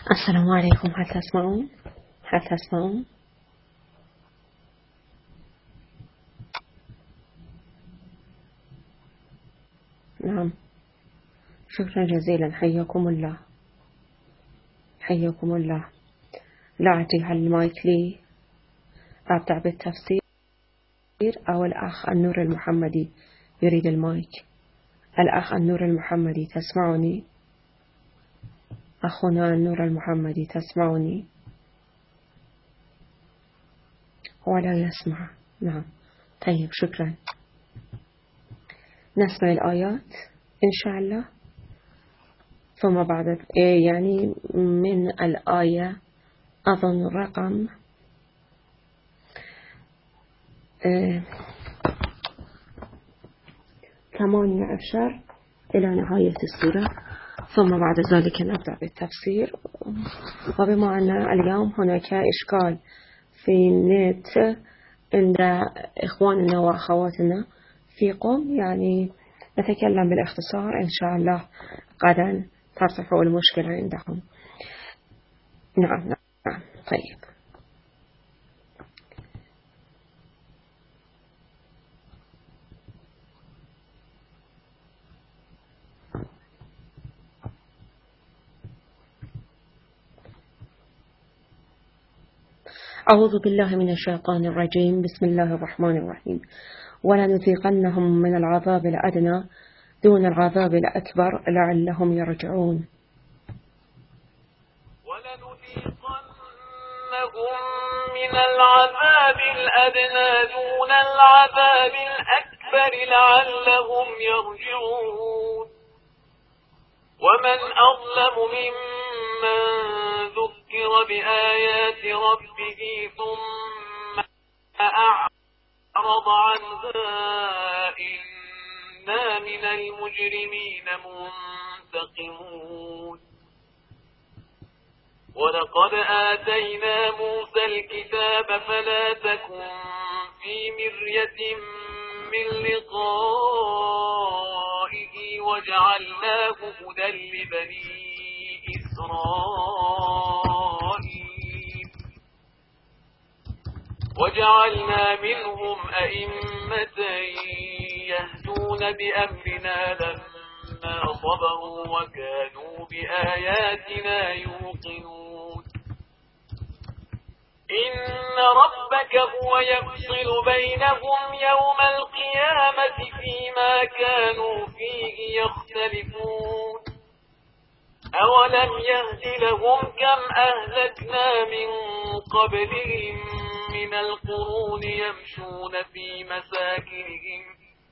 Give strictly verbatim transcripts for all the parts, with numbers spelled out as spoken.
السلام عليكم. هل تسمعون؟ هل تسمعون؟ نعم، شكرا جزيلا. حياكم الله، حياكم الله. لا أعطي هالمايك لي أبدأ بالتفسير أو الأخ النور المحمدي يريد المايك؟ الأخ النور المحمدي، تسمعني؟ أخونا النور المحمدي، تسمعني؟ هو لا يسمع. نعم، طيب، شكرا. نسمع الآيات إن شاء الله، ثم بعد يعني من الآية أظن رقم ثمانية عشر إلى نهاية السورة، ثم بعد ذلك نبدأ بالتفسير. وبما أن اليوم هناك إشكال في النت عند إخواننا وأخواتنا في قم، يعني نتكلم بالاختصار إن شاء الله، غدا ترتفع المشكلة عندهم. نعم نعم، طيب. أعوذ بالله من الشيطان الرجيم. بسم الله الرحمن الرحيم. ولنذيقنهم من العذاب الأدنى دون العذاب الأكبر لعلهم يرجعون. ولنذيقنهم من العذاب الأدنى دون العذاب الأكبر لعلهم يرجعون. ومن أظلم ممن ذكر بآيات ربه ثم أعرض عنها إنا من المجرمين منتقمون. ولقد آتينا موسى الكتاب فلا تكن في مرية من لقائه وجعلناه هدى لبني إسرائيل وجعلنا منهم أئمة يهدون بأمرنا لما صبروا وكانوا بآياتنا يوقنون. إن ربك هو يفصل بينهم يوم القيامة فيما كانوا فيه يختلفون. أولم يهد لهم كم أهلكنا من قبلهم من القرون يمشون في مساكنهم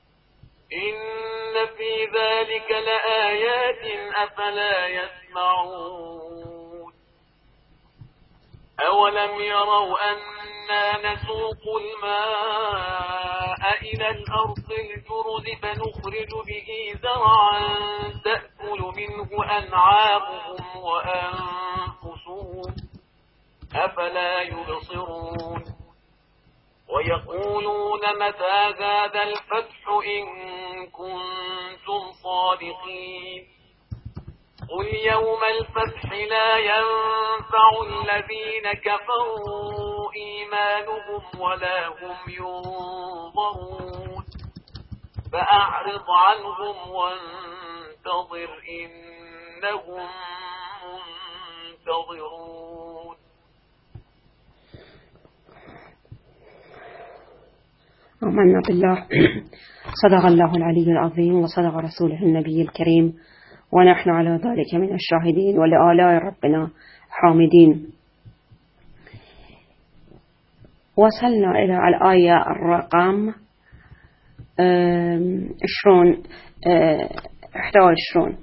إن في ذلك لآيات أفلا يسمعون. أولم يروا أنا نسوق الماء إلى الأرض الجرز فنخرج به زرعا تأكل منه أنعامهم وأنفسهم أفلا يبصرون. ويقولون متى هذا الفتح إن كنتم صادقين. قل يوم الفتح لا ينفع الذين كفروا إيمانهم ولا هم ينظرون. فأعرض عنهم وانتظر إنهم منتظرون. آمنا بالله. صدق الله العلي العظيم وصدق رسوله النبي الكريم، ونحن على ذلك من الشاهدين ولآلاء ربنا حامدين. وصلنا إلى الآية الرقم عشرون إحدى وعشرون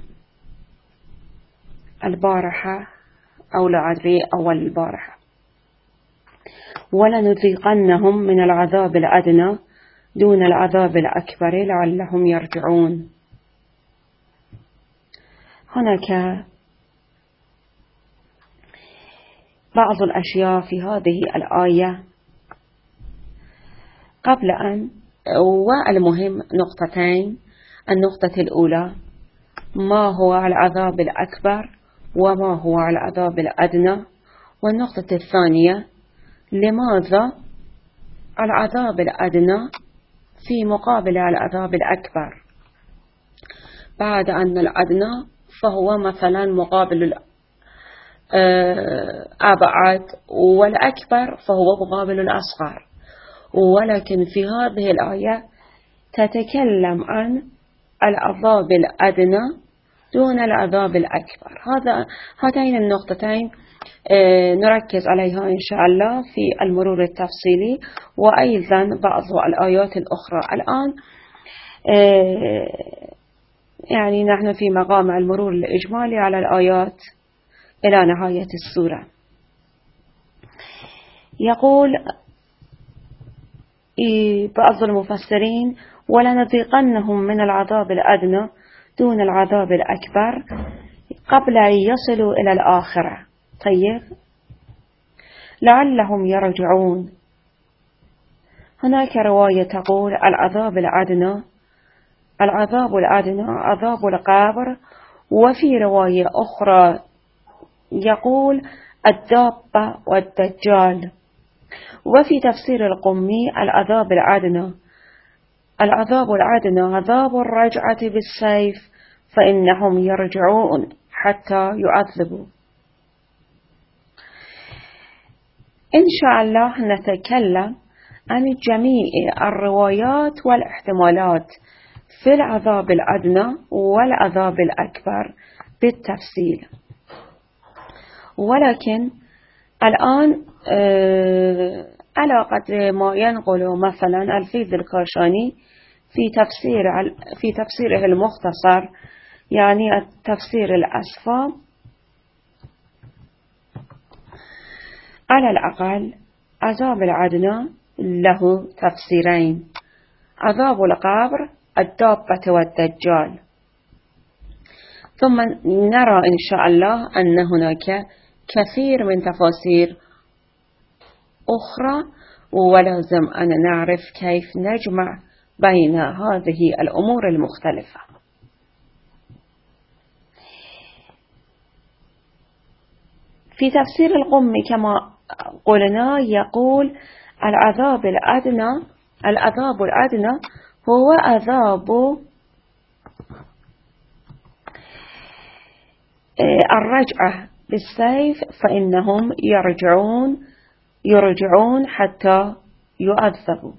البارحة، أو لا أدري أول البارحة. ولنذيقنهم من العذاب الأدنى دون العذاب الأكبر لعلهم يرجعون. هناك بعض الأشياء في هذه الآية قبل أن، والمهم نقطتين. النقطة الأولى ما هو العذاب الأكبر، وما هو العذاب الأدنى؟ والنقطة الثانية، لماذا العذاب الأدنى في مقابل العذاب الأكبر، بعد أن الأدنى فهو مثلا مقابل الأبعد والأكبر فهو مقابل الأصغر، ولكن في هذه الآية تتكلم عن العذاب الأدنى دون العذاب الأكبر. هذا هاتين النقطتين نركز عليها إن شاء الله في المرور التفصيلي، وأيضا بعض الآيات الأخرى. الآن يعني نحن في مقام المرور الإجمالي على الآيات إلى نهاية السورة. يقول بعض المفسرين: ولنذيقنهم من العذاب الأدنى دون العذاب الأكبر قبل أن يصلوا إلى الآخرة. طيب، لعلهم يرجعون. هناك رواية تقول العذاب الأدنى العذاب الأدنى عذاب القبر، وفي رواية أخرى يقول الدابة والدجال. وفي تفسير القمي العذاب الأدنى العذاب الأدنى عذاب الرجعة بالسيف فإنهم يرجعون حتى يعذبوا. إن شاء الله نتكلم عن جميع الروايات والاحتمالات في العذاب الأدنى والعذاب الأكبر بالتفصيل. ولكن الآن على قدر ما ينقل مثلا الفيض الكاشاني في تفسير في تفسيره المختصر، يعني التفسير الأصفى، على الأقل عذاب الأدنى له تفسيرين: عذاب القبر، الدابة والدجال. ثم نرى إن شاء الله أن هناك كثير من تفاسير أخرى، ولازم أن نعرف كيف نجمع بين هذه الأمور المختلفة. في تفسير القم كما قلنا يقول العذاب الأدنى العذاب الأدنى هو عذاب الرجعة بالسيف فإنهم يرجعون يرجعون حتى يعذبوا.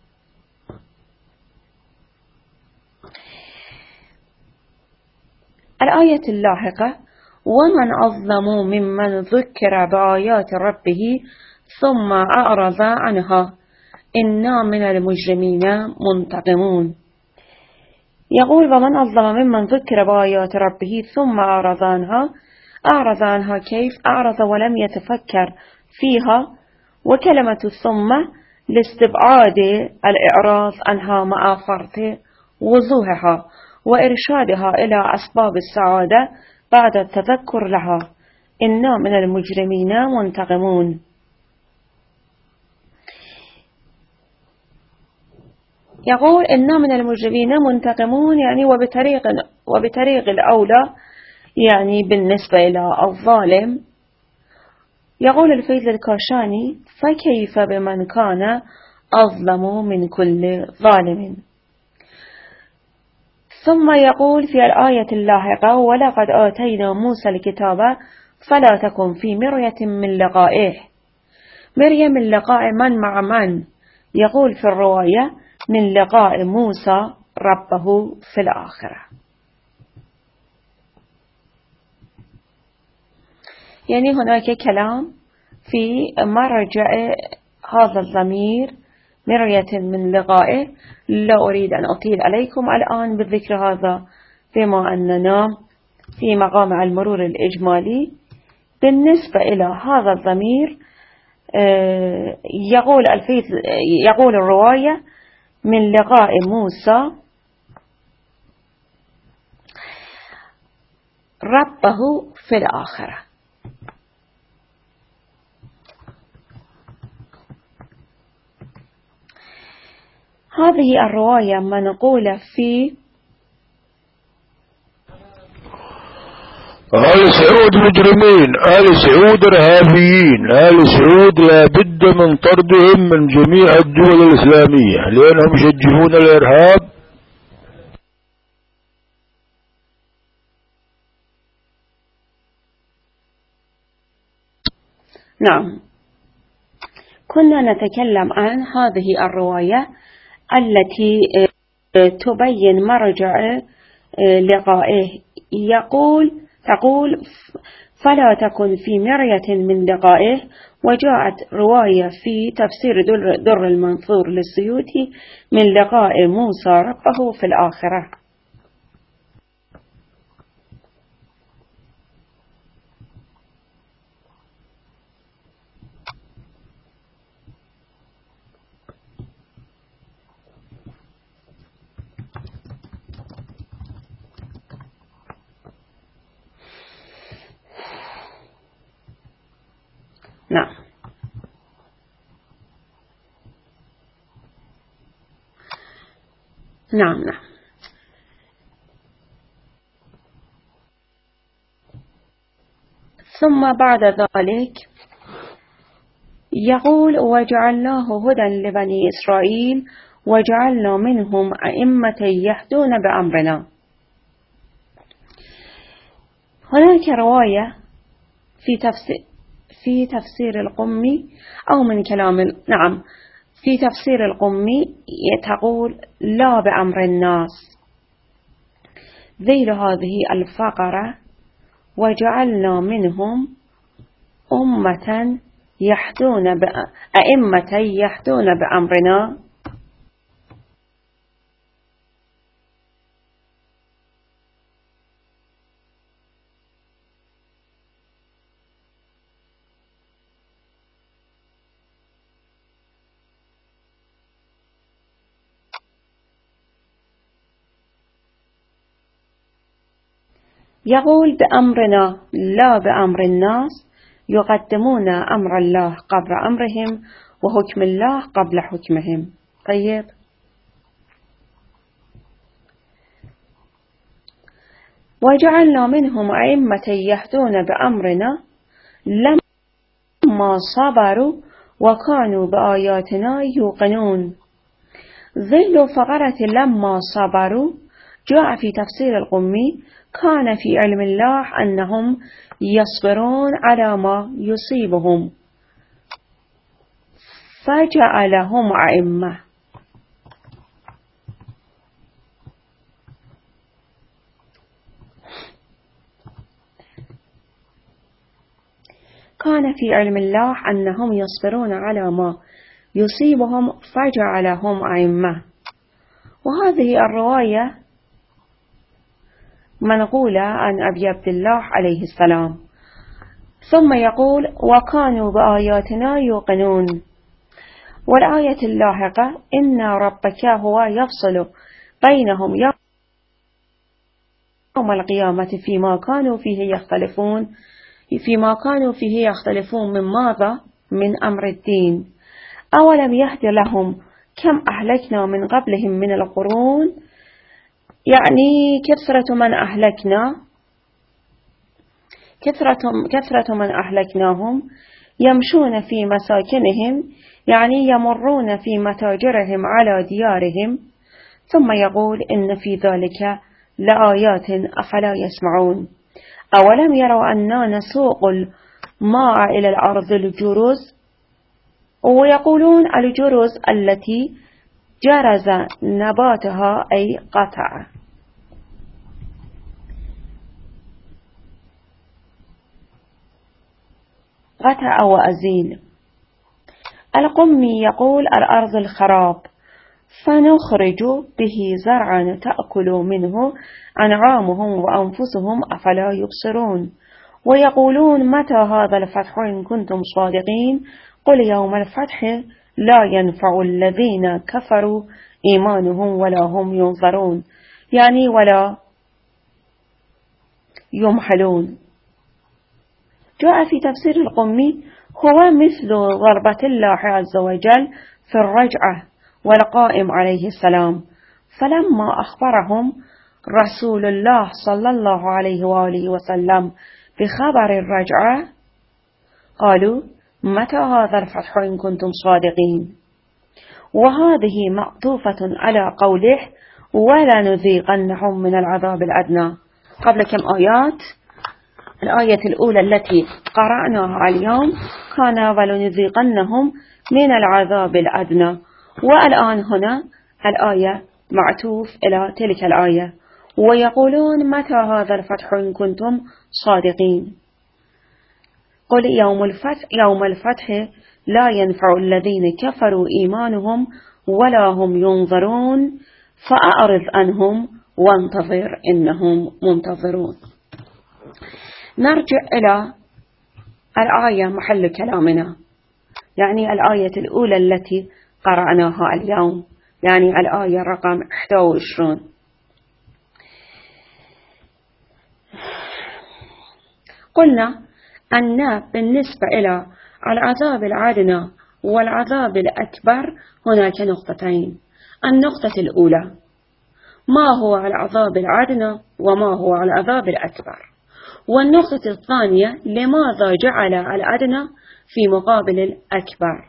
الآية اللاحقة: ومن أظلم ممن ذكر بآيات ربه ثم أعرض عنها إنا من المجرمين منتقمون. يقول: ومن أظلم ممن ذكر بآيات ربه ثم أعرض عنها. أعرض عنها كيف؟ أعرض ولم يتفكر فيها، وكلمة ثم لاستبعاد الإعراض عنها مع فرط وضوحها وإرشادها إلى أسباب السعادة بعد التذكر لها. إنا من المجرمين منتقمون. يقول إنا من المجرمين منتقمون، يعني وبطريق وبطريق الأولى، يعني بالنسبة إلى الظالم. يقول الفيض الكاشاني: فكيف بمن كان أظلم من كل ظالم. ثم يقول في الآية اللاحقة: ولقد آتينا موسى الكتاب فلا تكن في مرية من لقائه. مرية من لقاء من مع من؟ يقول في الرواية: من لقاء موسى ربه في الآخرة. يعني هناك كلام في مرجع هذا الضمير مرية من لقائه. لا أريد أن أطيل عليكم الآن بالذكر هذا بما أننا في مقام المرور الإجمالي. بالنسبة إلى هذا الضمير يقول الفيض يقول الرواية: من لقاء موسى ربه في الآخرة. هذه الرواية منقولة في آل سعود مجرمين، آل سعود إرهابيين، آل سعود لا بد من طردهم من جميع الدول الإسلامية لأنهم يشجعون الإرهاب. نعم، كنا نتكلم عن هذه الرواية التي تبين مرجع لقائه. يقول تقول فلا تكن في مرية من لقائه. وجاءت رواية في تفسير در المنثور للسيوطي من لقاء موسى ربه في الآخرة. نعم نعم نعم ثم بعد ذلك يقول وجعلناه هدى لبني إسرائيل وجعلنا منهم أئمة يهدون بأمرنا. هناك رواية في تفسير في تفسير القمي أو من كلام نعم في تفسير القمي تقول لا بأمر الناس. ذيل هذه الفقرة وجعلنا منهم أمة يهدون أئمة يهدون بأمرنا. يقول بأمرنا لا بأمر الناس، يقدمون أمر الله قبل أمرهم وحكم الله قبل حكمهم. طيب، وجعلنا منهم أئمة يهدون بأمرنا لما صبروا وكانوا بآياتنا يوقنون. ذيل فقرة لما صبروا جاء في تفسير القمي كان في علم الله أنهم يصبرون على ما يصيبهم فجعلهم أئمة. كان في علم الله أنهم يصبرون على ما يصيبهم فجعلهم أئمة. وهذه الرواية منقولة عن أبي عبد الله عليه السلام. ثم يقول وكانوا بآياتنا يوقنون. والآية اللاحقة إن ربك هو يفصل بينهم يوم القيامة فيما كانوا فيه يختلفون فيما كانوا فيه يختلفون من ماذا؟ من أمر الدين. أولم يهد لهم كم أهلكنا من قبلهم من القرون، يعني كثرة من أهلكنا كثرة, كثرة من أهلكناهم يمشون في مساكنهم، يعني يمرون في متاجرهم على ديارهم. ثم يقول إن في ذلك لآيات أفلا يسمعون. أولم يروا أننا نسوق الماء إلى الأرض الجرز، ويقولون الجرز التي جرز نباتها أي قطع. قطع وأزيل. القمي يقول الأرض الخراب فنخرج به زرعا تأكل منه أنعامهم وأنفسهم أفلا يبصرون. ويقولون متى هذا الفتح إن كنتم صادقين قل يوم الفتح لا ينفع الذين كفروا إيمانهم ولا هم ينظرون، يعني ولا يمحلون. جاء في تفسير القمي هو مثل ضربة الله عز وجل في الرجعة والقائم عليه السلام، فلما أخبرهم رسول الله صلى الله عليه وآله وسلم بخبر الرجعة؟ قالوا: متى هذا الفتح إن كنتم صادقين؟ وهذه معطوفة على قوله: ولا نذيقنهم من العذاب الأدنى. قبل كم آيات، الآية الأولى التي قرأناها اليوم كان ولنذيقنهم من العذاب الأدنى، والآن هنا الآية معطوف إلى تلك الآية، ويقولون: متى هذا الفتح إن كنتم صادقين؟ قل يوم الفتح, يوم الفتح لا ينفع الذين كفروا إيمانهم ولا هم ينظرون فأعرض عنهم وانتظر إنهم منتظرون. نرجع إلى الآية محل كلامنا، يعني الآية الأولى التي قرأناها اليوم، يعني الآية رقم إحدى وعشرين. قلنا أن بالنسبة إلى العذاب الأدنى والعذاب الأكبر هناك نقطتين. النقطة الأولى: ما هو العذاب الأدنى وما هو العذاب الأكبر؟ والنقطة الثانية: لماذا جعل الأدنى في مقابل الأكبر؟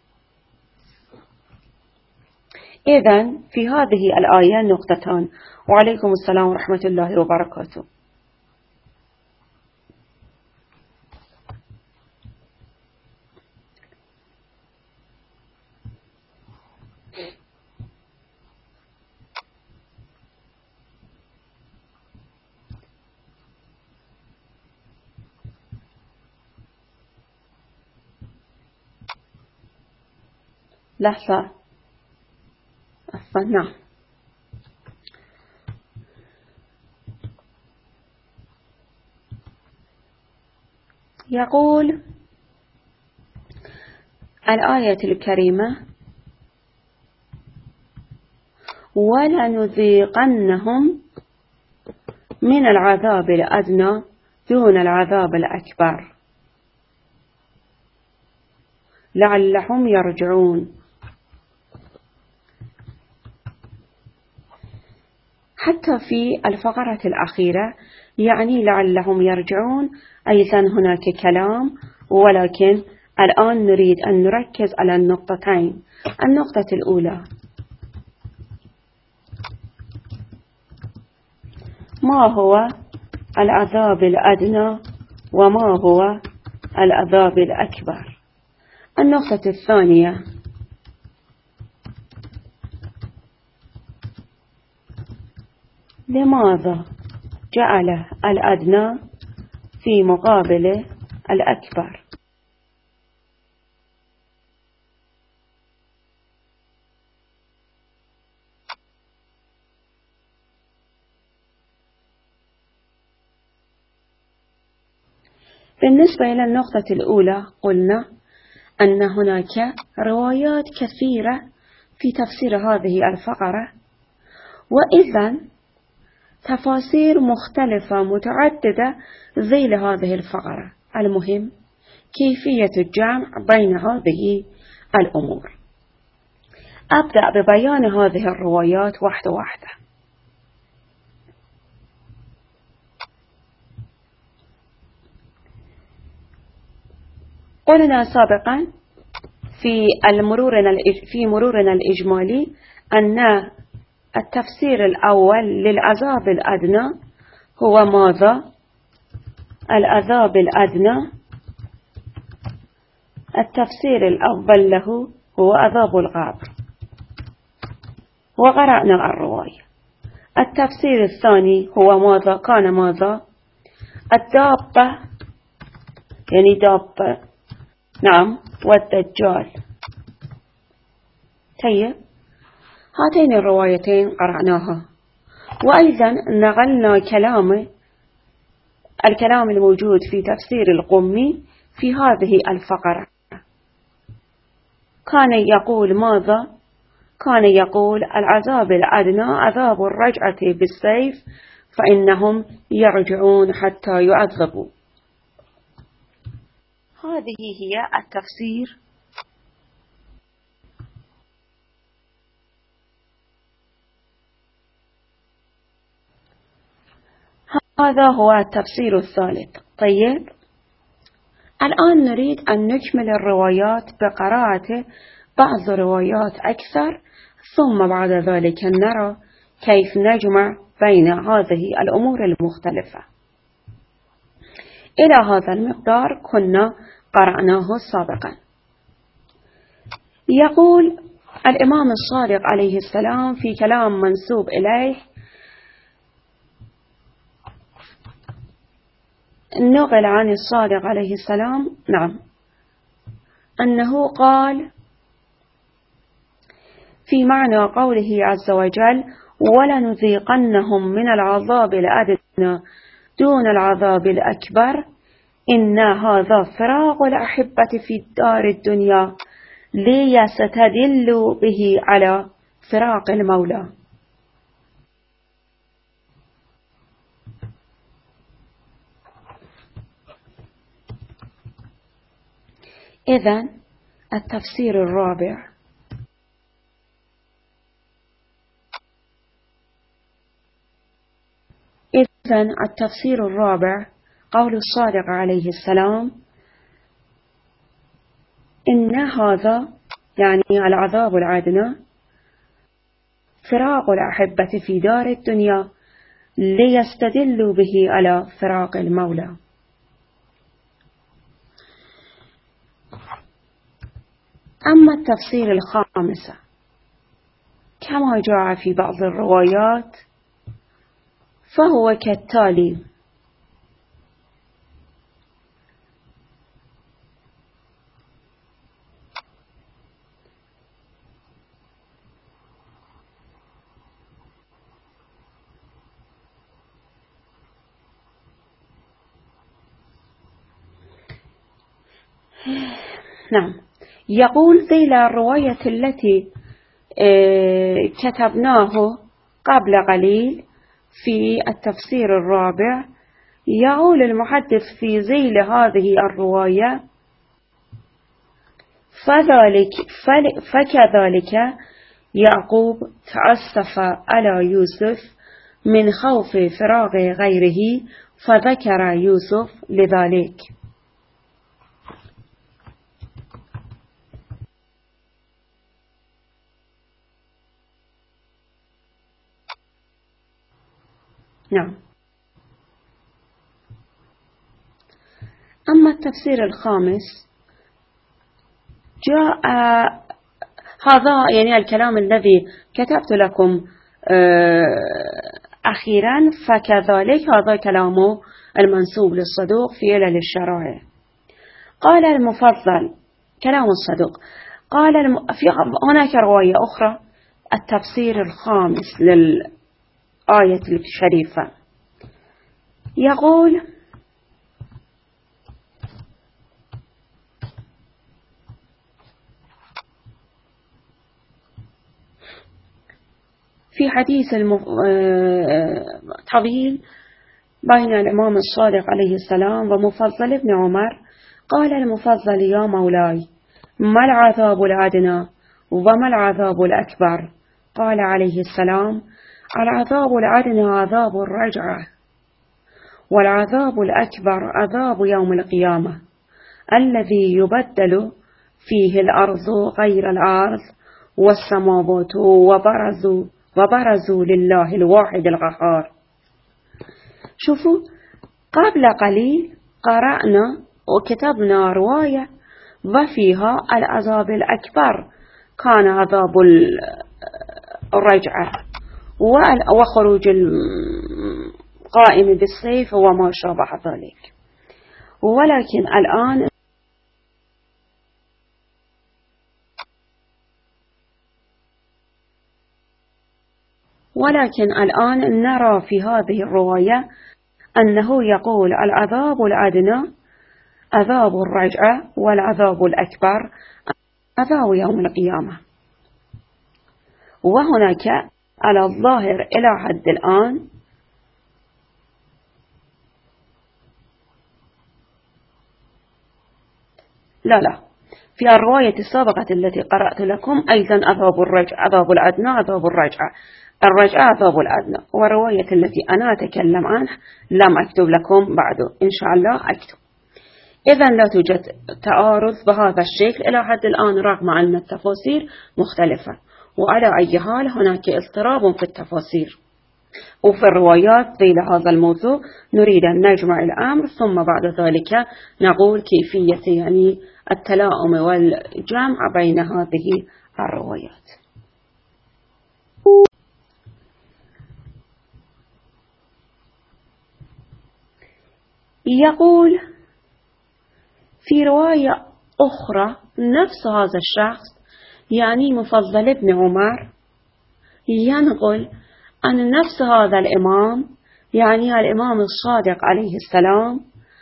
إذن في هذه الآية نقطتان. وعليكم السلام ورحمة الله وبركاته. لحظة، عفوا، نعم. يقول الآية الكريمة: ولنذيقنهم من العذاب الأدنى دون العذاب الأكبر لعلهم يرجعون. حتى في الفقرة الأخيرة يعني لعلهم يرجعون، أيضا هناك كلام، ولكن الآن نريد أن نركز على النقطتين. النقطة الأولى: ما هو العذاب الأدنى وما هو العذاب الأكبر؟ النقطة الثانية: لماذا جعل الأدنى في مقابل الأكبر؟ بالنسبة إلى النقطة الأولى قلنا أن هناك روايات كثيرة في تفسير هذه الفقرة، وإذن تفاسير مختلفة متعددة ذيل هذه الفقرة. المهم كيفية الجمع بين هذه الأمور. أبدأ ببيان هذه الروايات واحدة واحدة. قلنا سابقا في المرورنا في مرورنا الإجمالي أن التفسير الأول للعذاب الأدنى هو ماذا؟ العذاب الأدنى التفسير الأول له هو عذاب القبر، وقرأنا الرواية. التفسير الثاني هو ماذا؟ كان ماذا؟ الدابة، يعني دابة، نعم، والدجال. طيب، هاتين الروايتين قرأناها، وأيضا نقلنا كلام الكلام الموجود في تفسير القمي في هذه الفقرة. كان يقول ماذا؟ كان يقول العذاب الأدنى عذاب الرجعة بالسيف فإنهم يرجعون حتى يعذبوا. هذه هي التفسير هذا هو التفسير الثالث. طيب الآن نريد أن نكمل الروايات بقراءة بعض الروايات أكثر، ثم بعد ذلك نرى كيف نجمع بين هذه الأمور المختلفة. إلى هذا المقدار كنا قرأناه سابقا. يقول الإمام الصادق عليه السلام في كلام منسوب إليه، نقل عن الصادق عليه السلام نعم أنه قال في معنى قوله عز وجل: ولنذيقنهم من العذاب الأدنى دون العذاب الأكبر إن هذا فراق الأحبة في الدار الدنيا ليستدلوا به على فراق المولى. إذن التفسير الرابع: إذن التفسير الرابع قول الصادق عليه السلام: إن هذا يعني العذاب الأدنى فراق الأحبة في دار الدنيا ليستدلوا به على فراق المولى. أما التفسير الخامس كما جاء في بعض الروايات فهو كالتالي: نعم يقول ذيل الرواية التي كتبناه قبل قليل في التفسير الرابع، يقول المحدث في ذيل هذه الرواية: فذلك فكذلك يعقوب تأسف على يوسف من خوف فراغ غيره فذكر يوسف لذلك. نعم. أما التفسير الخامس جاء هذا يعني الكلام الذي كتبت لكم أخيرا، فكذلك هذا كلامه المنسوب للصدوق في علل الشرائع. قال المفضل كلام الصدوق، قال الم... في هناك رواية أخرى التفسير الخامس للآية الشريفة يقول: في حديث الم... طويل بين الإمام الصادق عليه السلام ومفضل ابن عمر، قال المفضل: يا مولاي، ما العذاب الأدنى وما العذاب الأكبر؟ قال عليه السلام: العذاب الأدنى عذاب الرجعة، والعذاب الأكبر عذاب يوم القيامة الذي يبدل فيه الأرض غير الأرض والسماوات وبرزوا وبرزوا لله الواحد القهار. شوفوا قبل قليل قرأنا وكتبنا رواية وفيها العذاب الأكبر كان عذاب الرجعة وخروج القائم بالسيف وما شابه ذلك، ولكن الآن ولكن الآن نرى في هذه الرواية أنه يقول العذاب الأدنى عذاب الرجعة والعذاب الأكبر عذاب يوم القيامة. وهناك على الظاهر إلى حد الآن لا لا في الرواية السابقة التي قرأت لكم أيضا عذاب الرجعة، عذاب الأدنى، عذاب الرجعة، الرجعة عذاب الأدنى. والرواية التي أنا أتكلم عنها لم أكتب لكم بعده، إن شاء الله أكتب. إذا لا توجد تعارض بهذا الشكل إلى حد الآن، رغم أن التفاسير مختلفة، وعلى أي حال هناك اضطراب في التفاسير وفي الروايات ذيل هذا الموضوع. نريد أن نجمع الأمر ثم بعد ذلك نقول كيفية يعني التلاؤم والجمع بين هذه الروايات. يقول في رواية أخرى نفس هذا الشخص يعني مفضل بن عمر ينقل عن نفس هذا الإمام يعني الإمام الصادق عليه السلام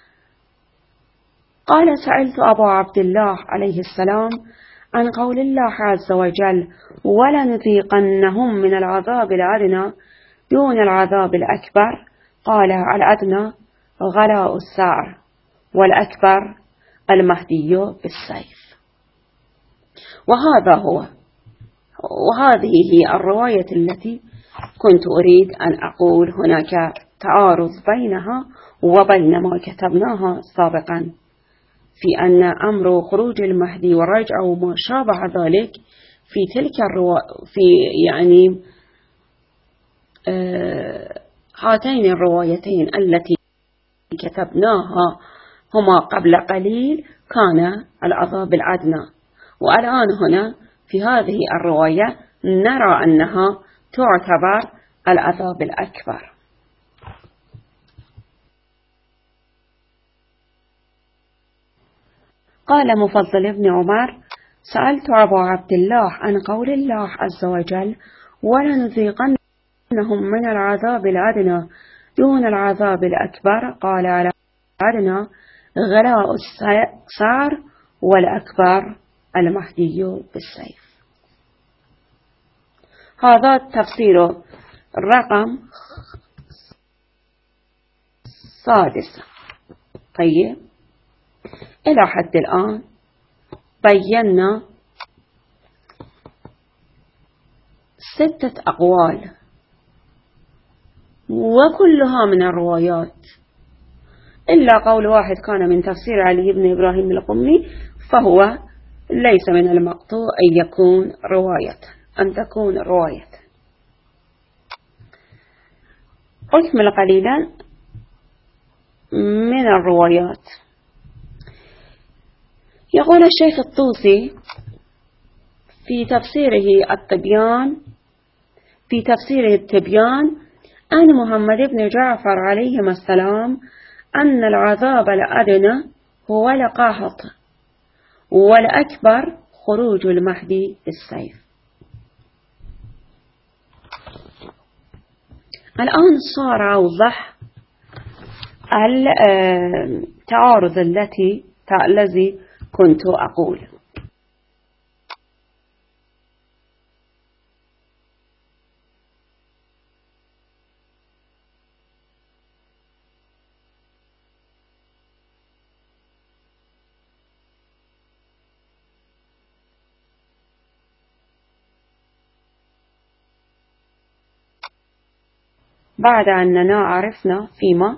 قال: سألت أبا عبد الله عليه السلام عن قول الله عز وجل: ولنذيقنهم من العذاب الأدنى دون العذاب الأكبر. قال: الأدنى غلاء السعر، والأكبر المهدي بالسيف. وهذا هو، وهذه هي الرواية التي كنت أريد أن أقول هناك تعارض بينها وبين ما كتبناها سابقا في أن أمر خروج المهدي والرجعة وما شابه ذلك في تلك الروا في يعني آه هاتين الروايتين التي كتبناها هما قبل قليل كان العذاب الأدنى، والآن هنا في هذه الرواية نرى أنها تعتبر العذاب الأكبر. قال مفضل بن عمر: سألت أبا عبد الله عن قول الله عز وجل: ولنذيقنهم من العذاب الأدنى دون العذاب الأكبر. قال: على الأدنى غلاء السعر، والأكبر المهدي بالسيف. هذا تفسير الرقم سادس. طيب، إلى حد الآن بينا ستة أقوال وكلها من الروايات، إلا قول واحد كان من تفسير علي بن إبراهيم القمي، فهو ليس من المقطوع أن يكون رواية، أن تكون رواية. أكمل قليلا من الروايات. يقول الشيخ الطوسي في تفسيره التبيان في تفسيره التبيان عن محمد بن جعفر عليهما السلام أن العذاب الأدنى هو القحط، والأكبر خروج المهدي بالسيف. الآن صار أوضح التعارض التي الذي كنت أقول. بعد أننا عرفنا فيما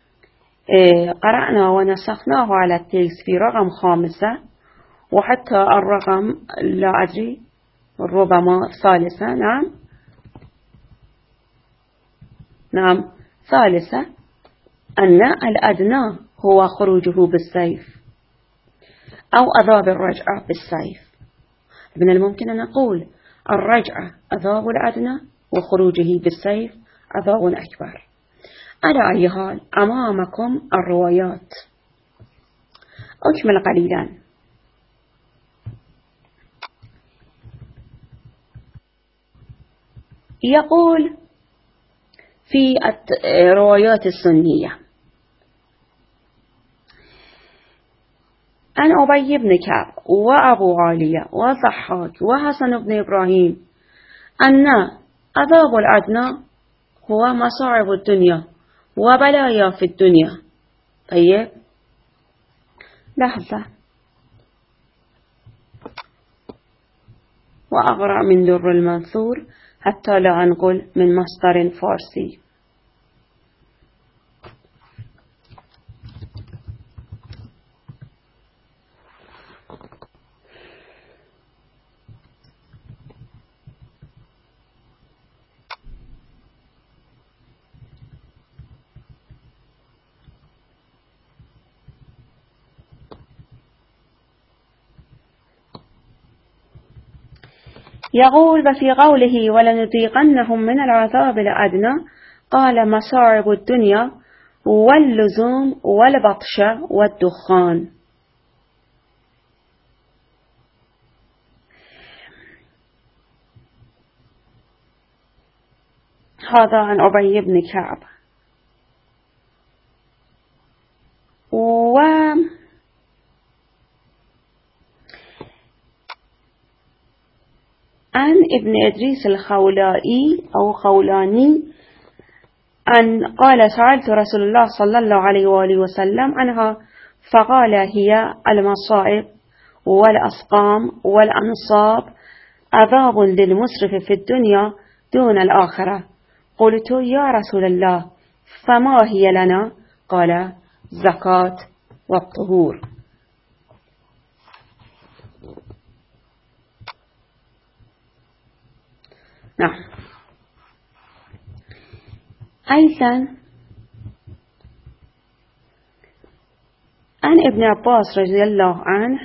قرأنا ونسخناه على التكست في رقم خامسة، وحتى الرقم لا أدري ربما ثالثة، نعم نعم ثالثة، أن الأدنى هو خروجه بالسيف أو عذاب الرجعة بالسيف. من الممكن أن نقول الرجعة عذاب الأدنى وخروجه بالسيف عذاب أكبر. على أي حال أمامكم الروايات. أكمل قليلا. يقول في الروايات السنية عن أبي بن كعب وأبو عالية وضحاك وحسن بن إبراهيم أن عذاب الأدنى هو مصاعب الدنيا وبلايا في الدنيا. طيب، لحظة. وأغرى من در المنثور، حتى لا أنقل من مصدر فارسي. يقول: وفي قوله ولنذيقنهم من العذاب الأدنى قال: مصاعب الدنيا واللزوم والبطش والدخان. هذا عن أبي بن كعب. و عن ابن إدريس الخولائي أو خولاني أن قال: سألت رسول الله صلى الله عليه وآله وسلم عنها فقال: هي المصائب والأسقام والأنصاب، عذاب للمسرف في الدنيا دون الآخرة. قلت: يا رسول الله فما هي لنا؟ قال: زكاة والطهور. نعم. أيضا عن ابن عباس رضي الله عنه،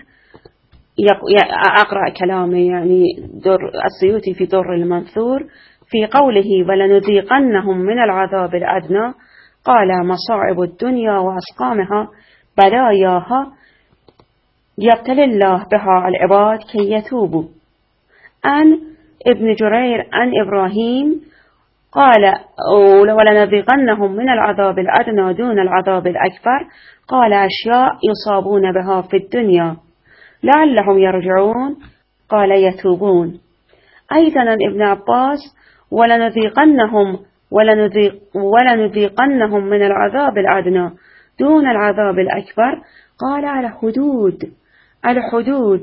أقرأ كلامه يعني در السيوطي في در المنثور، في قوله ولنذيقنهم من العذاب الأدنى قال: مصاعب الدنيا وأسقامها بلاياها يبتلي الله بها العباد كي يتوبوا. عن ابن جرير عن إبراهيم قال: ولنذيقنهم من العذاب الأدنى دون العذاب الأكبر، قال: أشياء يصابون بها في الدنيا لعلهم يرجعون، قال: يتوبون. أيضا عن ابن عباس: ولنذيقنهم ولنذيق ولنذيقنهم من العذاب الأدنى دون العذاب الأكبر، قال: على حدود على حدود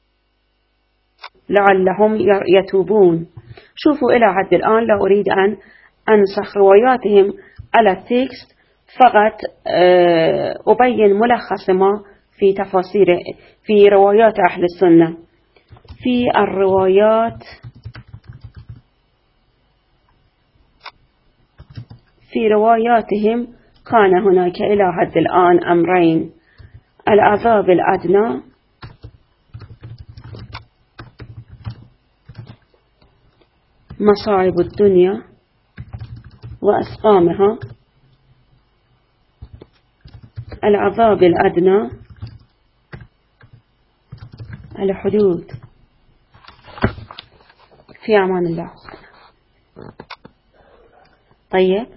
لعلهم يتوبون. شوفوا إلى حد الآن لا أريد أن أنسخ رواياتهم على التكست، فقط أبين ملخص ما في تفاسير في روايات أهل السنة. في الروايات في رواياتهم كان هناك إلى حد الآن أمرين: العذاب الأدنى مصاعب الدنيا وأسقامها، العذاب الأدنى الحدود. في أمان الله. طيب،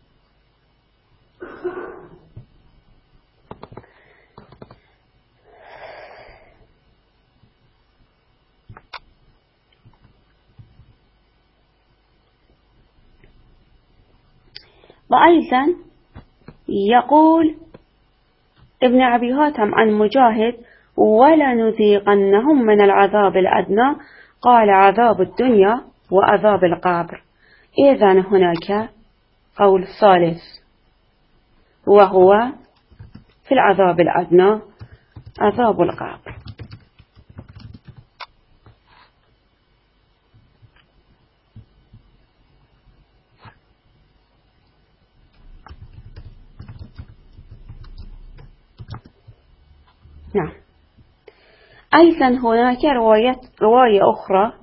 وأيضا يقول ابن أبي هاتم عن مجاهد: ولنذيقنهم من العذاب الأدنى، قال: عذاب الدنيا وعذاب القبر. إذن هناك قول ثالث، وهو في العذاب الأدنى عذاب القبر. نعم. أيضا هناك رواية, رواية أخرى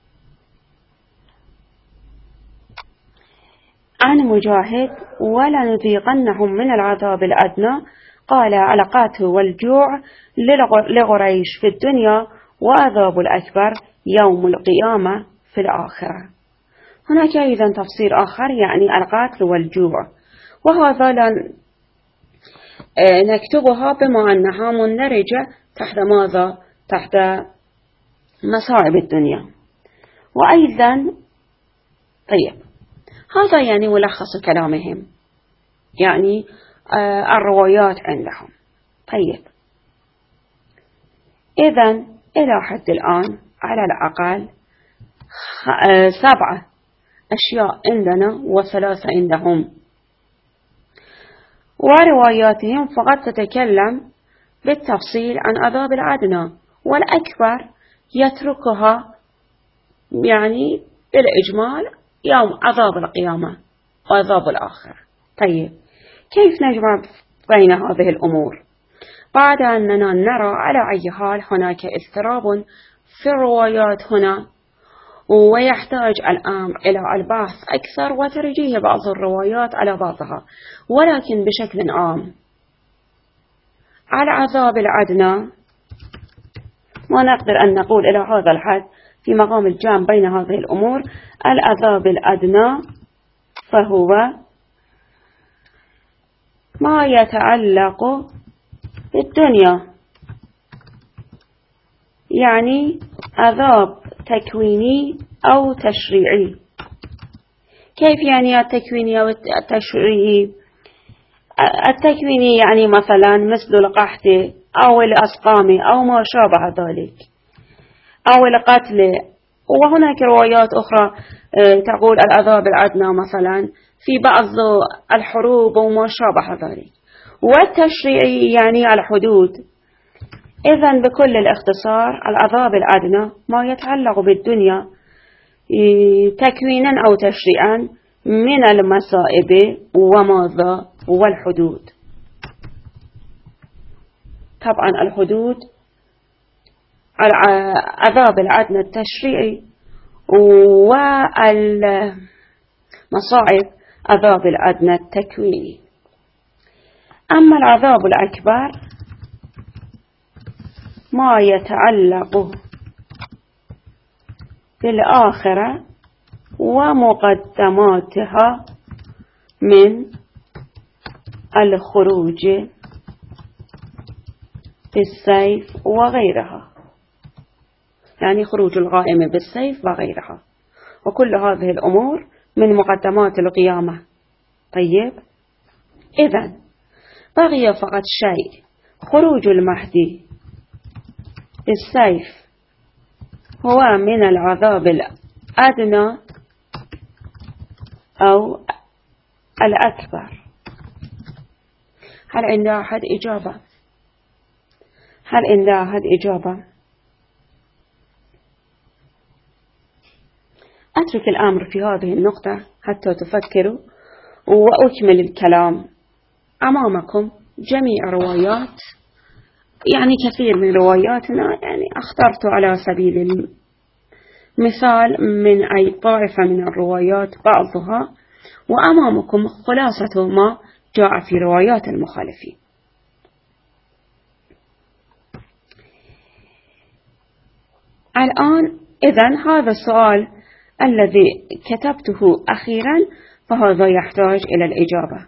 عن مجاهد: ولنذيقنهم من العذاب الأدنى، قال: علقاته والجوع لغريش في الدنيا، وعذاب الأكبر يوم القيامة في الآخرة. هناك أيضا تفسير آخر يعني القتل والجوع، وهذا لن نكتبها بما أنها مندرجة تحت ماذا؟ تحت مصاعب الدنيا. وأيضا طيب، هذا يعني ملخص كلامهم، يعني آه الروايات عندهم. طيب، إذن إلى حد الآن على الأقل سبعة أشياء عندنا وثلاثة عندهم، ورواياتهم فقط تتكلم بالتفصيل عن عذاب الأدنى، والأكبر يتركها يعني بالإجمال يوم عذاب القيامة وعذاب الآخرة. طيب كيف نجمع بين هذه الأمور؟ بعد أننا نرى على أي حال هناك اضطراب في الروايات هنا، ويحتاج الأمر إلى البحث أكثر وترجيح بعض الروايات على بعضها، ولكن بشكل عام على عذاب الأدنى ما نقدر أن نقول إلى هذا الحد في مقام الجمع بين هذه الأمور. العذاب الأدنى فهو ما يتعلق بالدنيا، يعني عذاب تكويني أو تشريعي. كيف يعني التكويني أو التشريعي؟ التكويني يعني مثلا مثل القحط أو الأسقام أو ما شابه ذلك أو القتل. وهناك روايات أخرى تقول العذاب الأدنى مثلا في بعض الحروب وما شابه ذلك. والتشريعي يعني الحدود. إذن بكل الاختصار العذاب الأدنى ما يتعلق بالدنيا تكوينا أو تشريعا من المصائب وماذا والحدود. طبعا الحدود العذاب الأدنى التشريعي، والمصائب عذاب الأدنى التكويني. أما العذاب الأكبر ما يتعلق بالآخرة ومقدماتها من الخروج بالسيف وغيرها، يعني خروج الغائم بالسيف وغيرها، وكل هذه الأمور من مقدمات القيامة. طيب إذن بقي فقط شيء، خروج المهدي بالسيف هو من العذاب الأدنى أو الأكبر. هل عند أحد إجابة؟ هل عند أحد إجابة؟ أترك الأمر في هذه النقطة حتى تفكروا، وأكمل الكلام. أمامكم جميع روايات، يعني كثير من رواياتنا يعني اخترت على سبيل المثال من أي طائفة من الروايات بعضها، وأمامكم خلاصة ما جاء في روايات المخالفين. الآن إذن هذا السؤال الذي كتبته أخيرا فهذا يحتاج إلى الإجابة،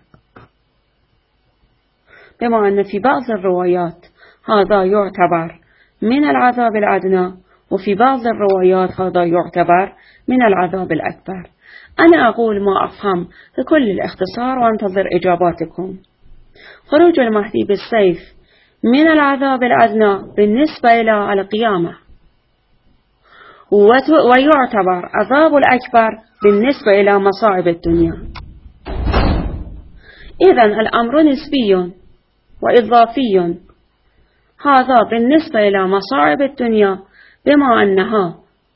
بما أن في بعض الروايات هذا يعتبر من العذاب الأدنى، وفي بعض الروايات هذا يعتبر من العذاب الأكبر. أنا أقول ما أفهم بكل الاختصار وانتظر إجاباتكم. خروج المهدي بالسيف من العذاب الأدنى بالنسبة إلى القيامة، ويعتبر عذاب الأكبر بالنسبة إلى مصائب الدنيا. إذن الأمر نسبي وإضافي. هذا بالنسبة إلى مصائب الدنيا بما أنها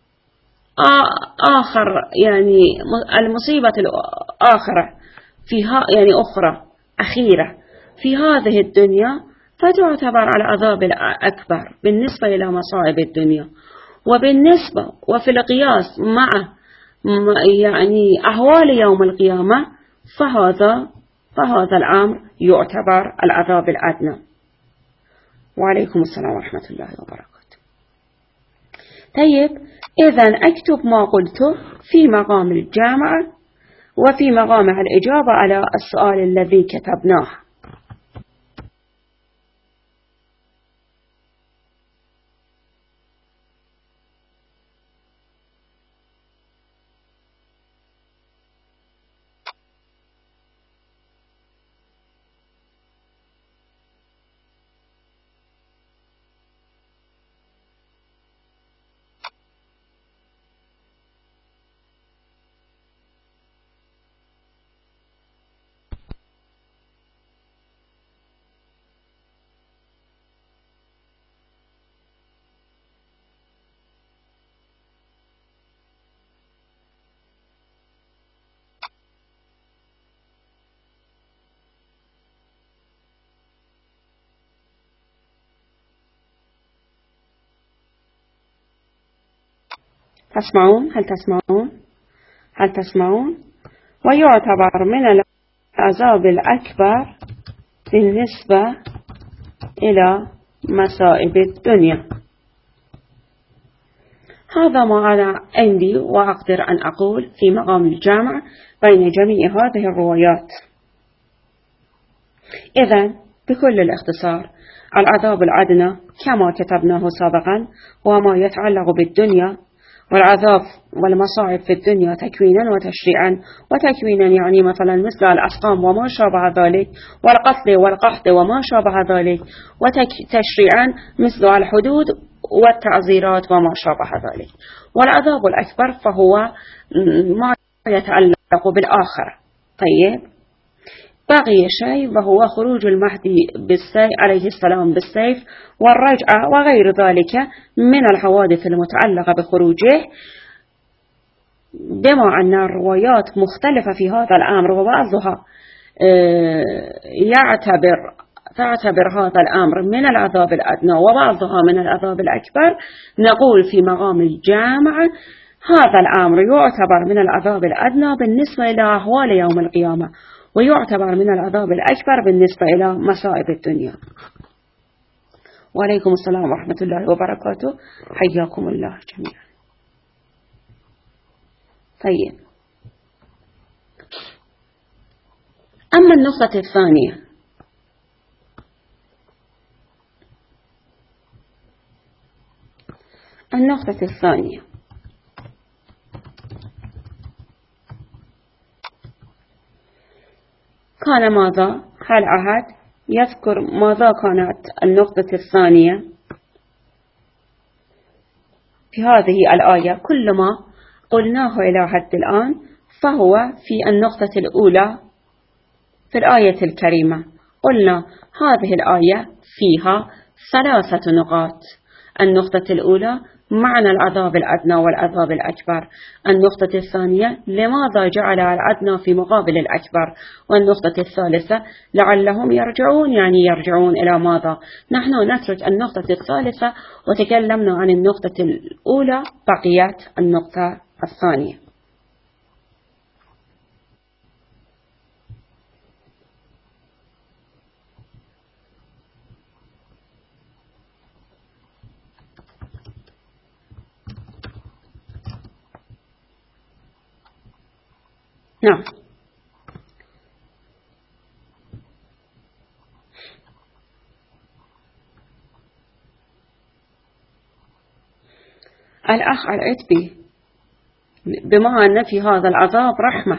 آخر، يعني المصيبة الآخرة فيها يعني أخرى أخيرة في هذه الدنيا، فتعتبر العذاب الأكبر بالنسبة إلى مصائب الدنيا. وبالنسبة وفي القياس مع يعني أهوال يوم القيامة فهذا فهذا الأمر يعتبر العذاب الأدنى. وعليكم السلام ورحمة الله وبركاته. طيب إذن أكتب ما قلته في مقام الجامعة وفي مقام الإجابة على السؤال الذي كتبناه. تسمعون؟ هل تسمعون؟ هل تسمعون؟ ويعتبر من العذاب الأكبر بالنسبة إلى مصائب الدنيا. هذا ما أنا عندي وأقدر أن أقول في مقام الجمع بين جميع هذه الروايات. إذن بكل الاختصار العذاب الأدنى كما كتبناه سابقا هو ما يتعلق بالدنيا، والعذاب والمصاعب في الدنيا تكوينا وتشريعا. وتكوينا يعني مثلا مثل الأسقام وما شابه ذلك، والقتل والقحط وما شابه ذلك، وتشريعا مثل الحدود والتعزيرات وما شابه ذلك. والعذاب الأكبر فهو ما يتعلق بالآخرة. طيب، بقي شيء وهو خروج المهدي بالسيف عليه السلام بالسيف والرجعة وغير ذلك من الحوادث المتعلقة بخروجه، بما أن الروايات مختلفة في هذا الأمر وبعضها يعتبر تعتبر هذا الأمر من العذاب الأدنى وبعضها من العذاب الأكبر، نقول في مقام الجامع هذا الأمر يعتبر من العذاب الأدنى بالنسبة إلى أهوال يوم القيامة، ويعتبر من العذاب الأكبر بالنسبة إلى مصائب الدنيا. وعليكم السلام ورحمة الله وبركاته، حياكم الله جميعا. طيب، أما النقطة الثانية، النقطة الثانية كان ماذا؟ هل عهد يذكر ماذا كانت النقطة الثانية في هذه الآية؟ كل ما قلناه إلى حد الآن فهو في النقطة الأولى في الآية الكريمة. قلنا هذه الآية فيها ثلاثة نقاط. النقطة الأولى معنى العذاب الأدنى والعذاب الأكبر. النقطة الثانية لماذا جعل الأدنى في مقابل الأكبر. والنقطة الثالثة لعلهم يرجعون، يعني يرجعون إلى ماذا. نحن نترك النقطة الثالثة وتكلمنا عن النقطة الأولى، بقيت النقطة الثانية. نعم، الأخ العتبي بما أن في هذا العذاب رحمة.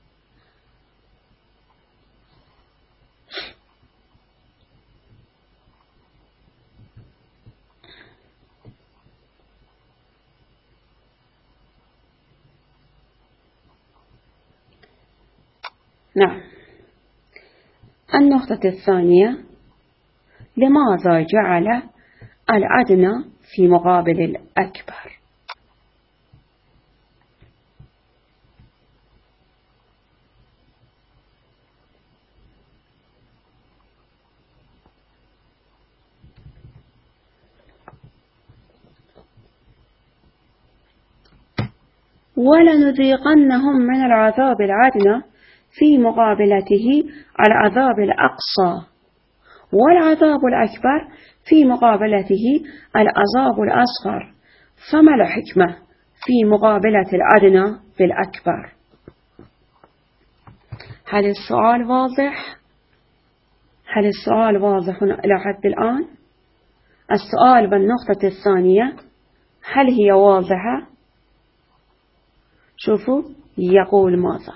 نعم، النقطة الثانية لماذا جعل الأدنى في مقابل الأكبر. ولنذيقنهم من العذاب الأدنى في مقابلته العذاب الأقصى، والعذاب الأكبر في مقابلته العذاب الأصغر. فما الحكمة في مقابلة الأدنى بالأكبر؟ هل السؤال واضح؟ هل السؤال واضح إلى حد الآن؟ السؤال بالنقطة الثانية هل هي واضحة؟ شوفوا يقول ماذا.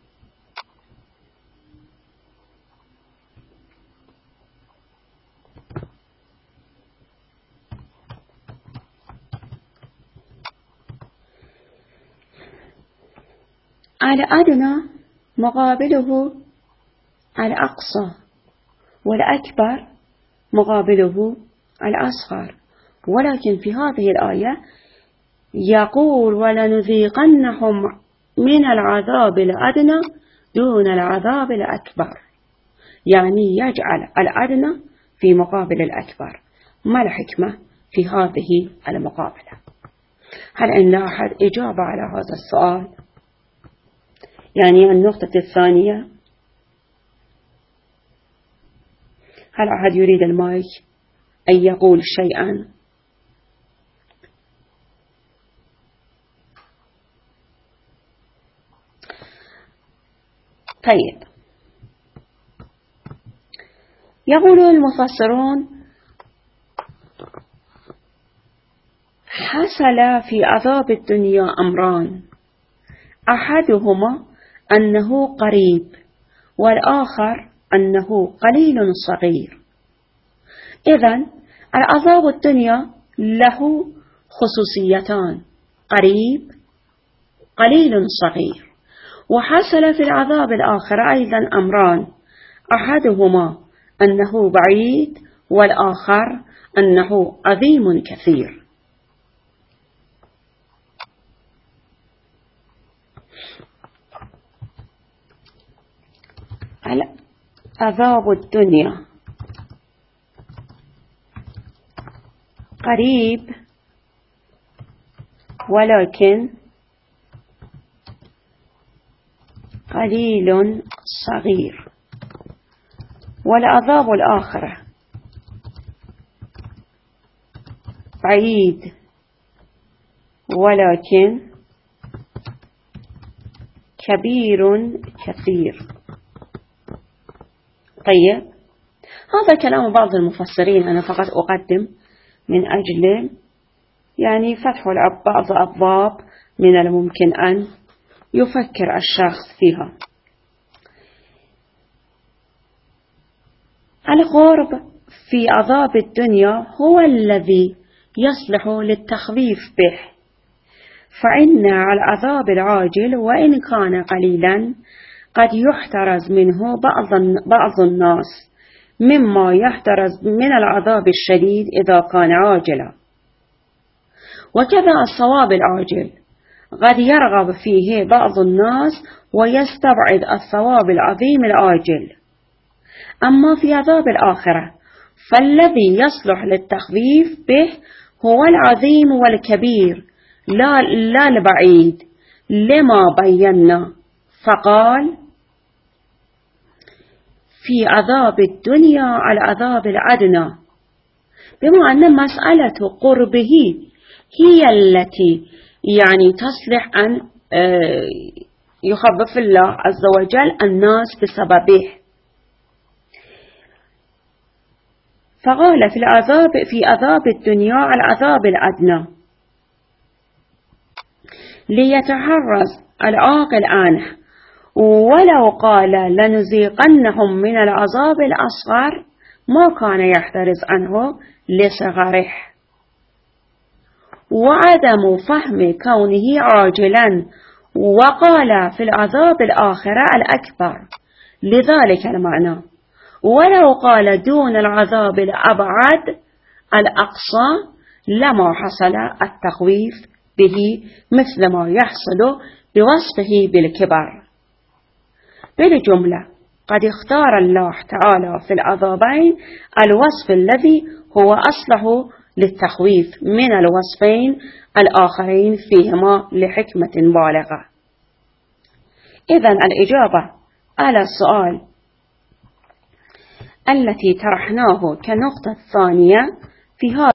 الأدنى مقابله الأقصى، والأكبر مقابله الأصغر. ولكن في هذه الآية يقول ولنذيقنهم من العذاب الأدنى دون العذاب الأكبر، يعني يجعل الأدنى في مقابل الأكبر. ما الحكمة في هذه المقابلة؟ هل عندنا أحد إجابة على هذا السؤال؟ يعني النقطة الثانية، هل أحد يريد المايك أن يقول شيئا؟ طيب، يقول المفسرون حصل في عذاب الدنيا أمران، أحدهما أنه قريب والآخر أنه قليل صغير. إذن العذاب الدنيا له خصوصيتان، قريب قليل صغير. وحصل في العذاب الآخر أيضا أمران، أحدهما أنه بعيد والآخر أنه عظيم كثير. عذاب الدنيا قريب ولكن قليل صغير، والعذاب الآخرة بعيد ولكن كبير كثير. طيب، هذا كلام بعض المفسرين، أنا فقط أقدم من أجل يعني فتح بعض أبواب من الممكن أن يفكر الشخص فيها. القرب في عذاب الدنيا هو الذي يصلح للتخفيف به، فإن العذاب العاجل وإن كان قليلا قد يحترز منه بعض بعض الناس مما يحترز من العذاب الشديد إذا كان عاجلا. وكذا الصواب العاجل قد يرغب فيه بعض الناس ويستبعد الثواب العظيم العاجل. أما في عذاب الآخرة فالذي يصلح للتخفيف به هو العظيم والكبير لا, لا البعيد، لما بينا فقال في عذاب الدنيا العذاب الأدنى، بما أن مسألة قربه هي التي يعني تصلح أن يخفف الله عز وجل الناس بسببه. فقال في العذاب في عذاب الدنيا العذاب الأدنى ليتحرز العاقل عنه، ولو قال لنذيقنهم من العذاب الأصغر ما كان يحترز عنه لصغره. وعدم فهم كونه عاجلا وقال في العذاب الآخرة الأكبر لذلك المعنى، ولو قال دون العذاب الأبعد الأقصى لما حصل التخويف به مثل ما يحصل بوصفه بالكبر. بالجملة قد اختار الله تعالى في العذابين الوصف الذي هو أصله للتخويف من الوصفين الآخرين فيهما لحكمة بالغة. إذن الإجابة على السؤال التي طرحناه كنقطة ثانية في هذا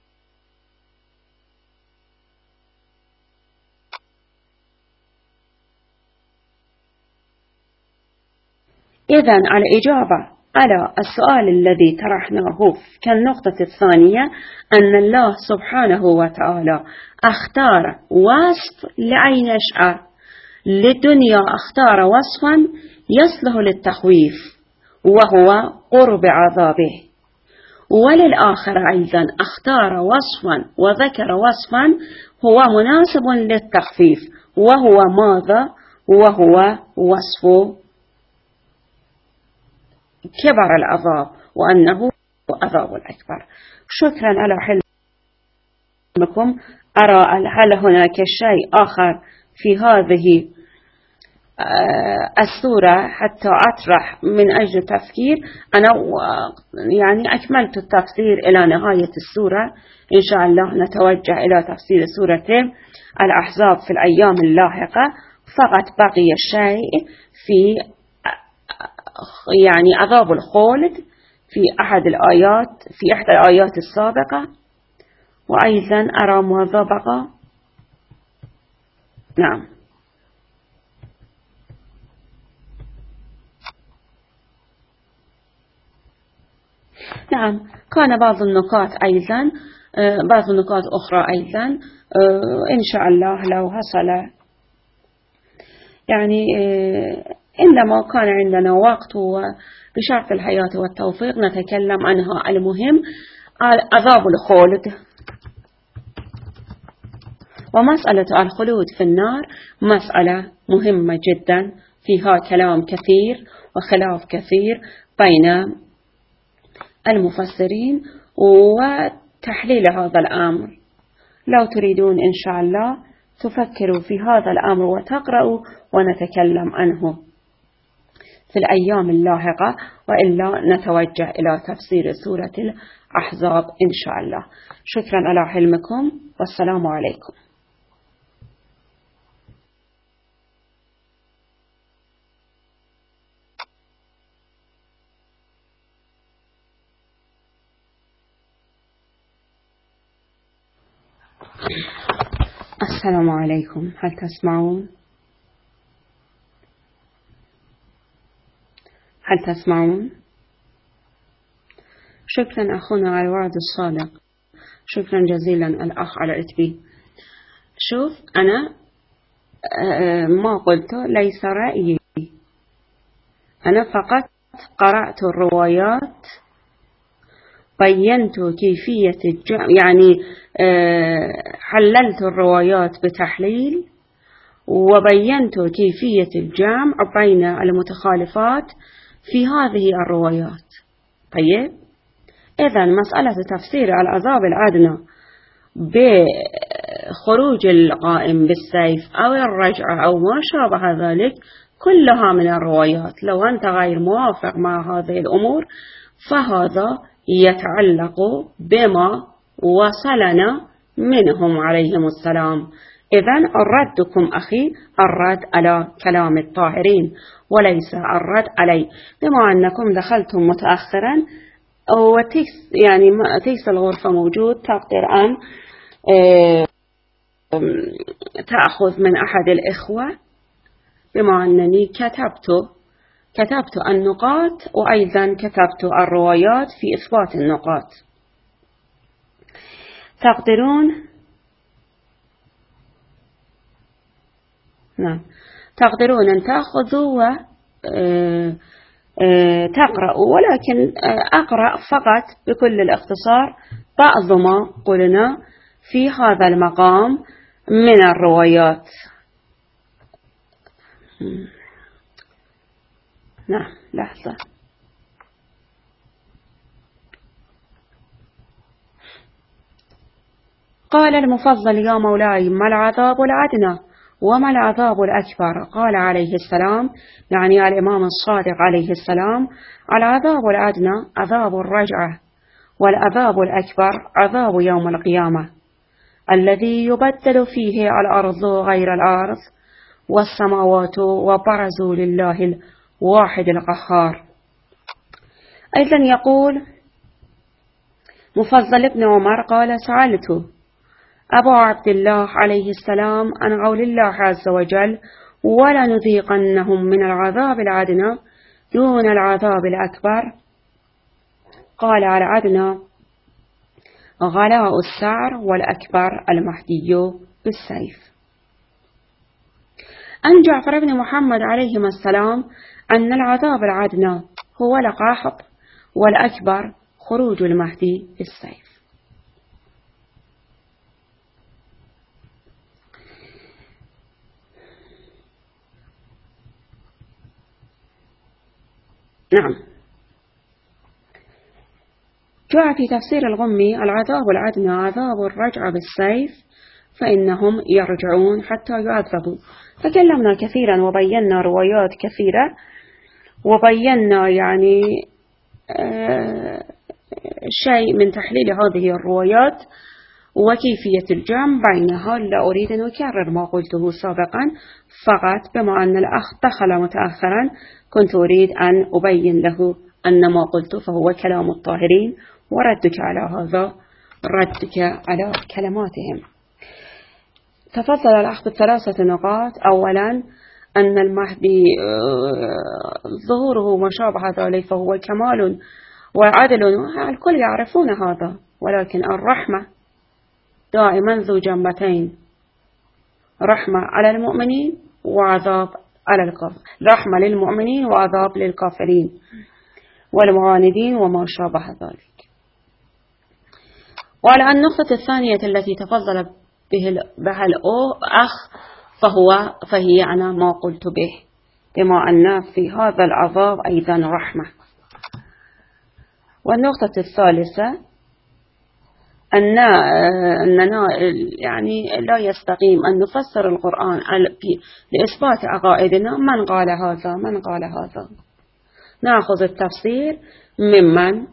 إذن الإجابة على السؤال الذي طرحناه كالنقطة الثانية أن الله سبحانه وتعالى اختار وصف لأي نشأة. للدنيا اختار وصفا يصلح للتخويف وهو قرب عذابه، وللآخر أيضا اختار وصفا وذكر وصفا هو مناسب للتخفيف وهو ماذا؟ وهو وصف كبر العذاب وأنه عذاب الأكبر. شكرا على حلمكم. أرى هل هناك شيء آخر في هذه السورة حتى أطرح من أجل تفكير. أنا يعني أكملت التفسير إلى نهاية السورة، إن شاء الله نتوجه إلى تفسير سورة الأحزاب في الأيام اللاحقة، فقط بقي الشيء في يعني عذاب الخلد في أحد الآيات في إحدى الآيات السابقة، وأيضا أرى ماذا بقى. نعم نعم كان بعض النقاط أيضا بعض النقاط أخرى أيضا إن شاء الله لو حصل يعني عندما كان عندنا وقت وبشرط الحياة والتوفيق نتكلم عنها. المهم عذاب الخلد ومسألة الخلود في النار مسألة مهمة جدا، فيها كلام كثير وخلاف كثير بين المفسرين وتحليل هذا الأمر. لو تريدون إن شاء الله تفكروا في هذا الأمر وتقرأوا ونتكلم عنه في الأيام اللاحقة، وإلا نتوجه إلى تفسير سورة الأحزاب إن شاء الله. شكرا على حلمكم والسلام عليكم. السلام عليكم، هل تسمعون؟ هل تسمعون؟ شكرا أخونا على الوعد الصادق، شكرا جزيلا الأخ على العتبي. شوف أنا ما قلته ليس رأيي، أنا فقط قرأت الروايات، بينت كيفية الجمع، يعني حللت الروايات بتحليل وبينت كيفية الجمع بين المتخالفات في هذه الروايات. طيب إذن مسألة تفسير العذاب الأدنى بخروج القائم بالسيف أو الرجعة أو ما شابه ذلك كلها من الروايات. لو أنت غير موافق مع هذه الأمور فهذا يتعلق بما وصلنا منهم عليهم السلام. إذن ردكم أخي الرد على كلام الطاهرين وليس الرد علي، بما أنكم دخلتم متأخرا وتيس يعني تيس الغرفة موجود، تقدر أن تأخذ من أحد الإخوة، بما أنني كتبت كتبت النقاط وأيضا كتبت الروايات في إثبات النقاط. تقدرون نعم تقدرون أن تأخذوا وتقرأوا، ولكن أقرأ فقط بكل الاختصار بعض ما قلنا في هذا المقام من الروايات. نعم لحظة. قال المفضل يا مولاي ما العذاب الأدنى وما العذاب الأكبر؟ قال عليه السلام يعني الإمام الصادق عليه السلام العذاب الأدنى عذاب الرجعة، والعذاب الأكبر عذاب يوم القيامة الذي يبدل فيه الأرض غير الأرض والسماوات وبرزوا لله الواحد القهار. أيضا يقول مفضل ابن عمر قال سألت أبو عبد الله عليه السلام عن قول الله عز وجل ولنذيقنهم من العذاب الأدنى دون العذاب الأكبر، قال الأدنى غلاء السعر والأكبر المهدي بالسيف. عن جعفر بن محمد عليهما السلام أن العذاب الأدنى هو القحط والأكبر خروج المهدي بالسيف. نعم جاء في تفسير الغمي العذاب الأدنى عذاب الرجعة بالسيف فإنهم يرجعون حتى يعذبوا. تكلمنا كثيرا وبينا روايات كثيرة وبينا يعني آه شيء من تحليل هذه الروايات، وكيفية الجمع بينها لا أريد أن أكرر ما قلته سابقا، فقط بما أن الأخ دخل متأخرا كنت أريد أن أبين له أن ما قلته فهو كلام الطاهرين، وردك على هذا ردك على كلماتهم. تفضل الأخ بثلاثة نقاط. أولا أن المهدي ظهوره ما شابه ذلك فهو كمال وعدل، الكل يعرفون هذا، ولكن الرحمة دائما ذو جنبتين، رحمة على المؤمنين وعذاب على الكافرين، رحمة للمؤمنين وعذاب للكافرين والمعاندين وما شابه ذلك. وعلى النقطة الثانية التي تفضل بها الأخ فهو فهي أنا ما قلت به، بما أن في هذا العذاب أيضا رحمة. والنقطة الثالثة أن أننا يعني لا يستقيم أن نفسر القرآن لإثبات عقائدنا. من قال هذا؟ من قال هذا؟ نأخذ التفسير ممن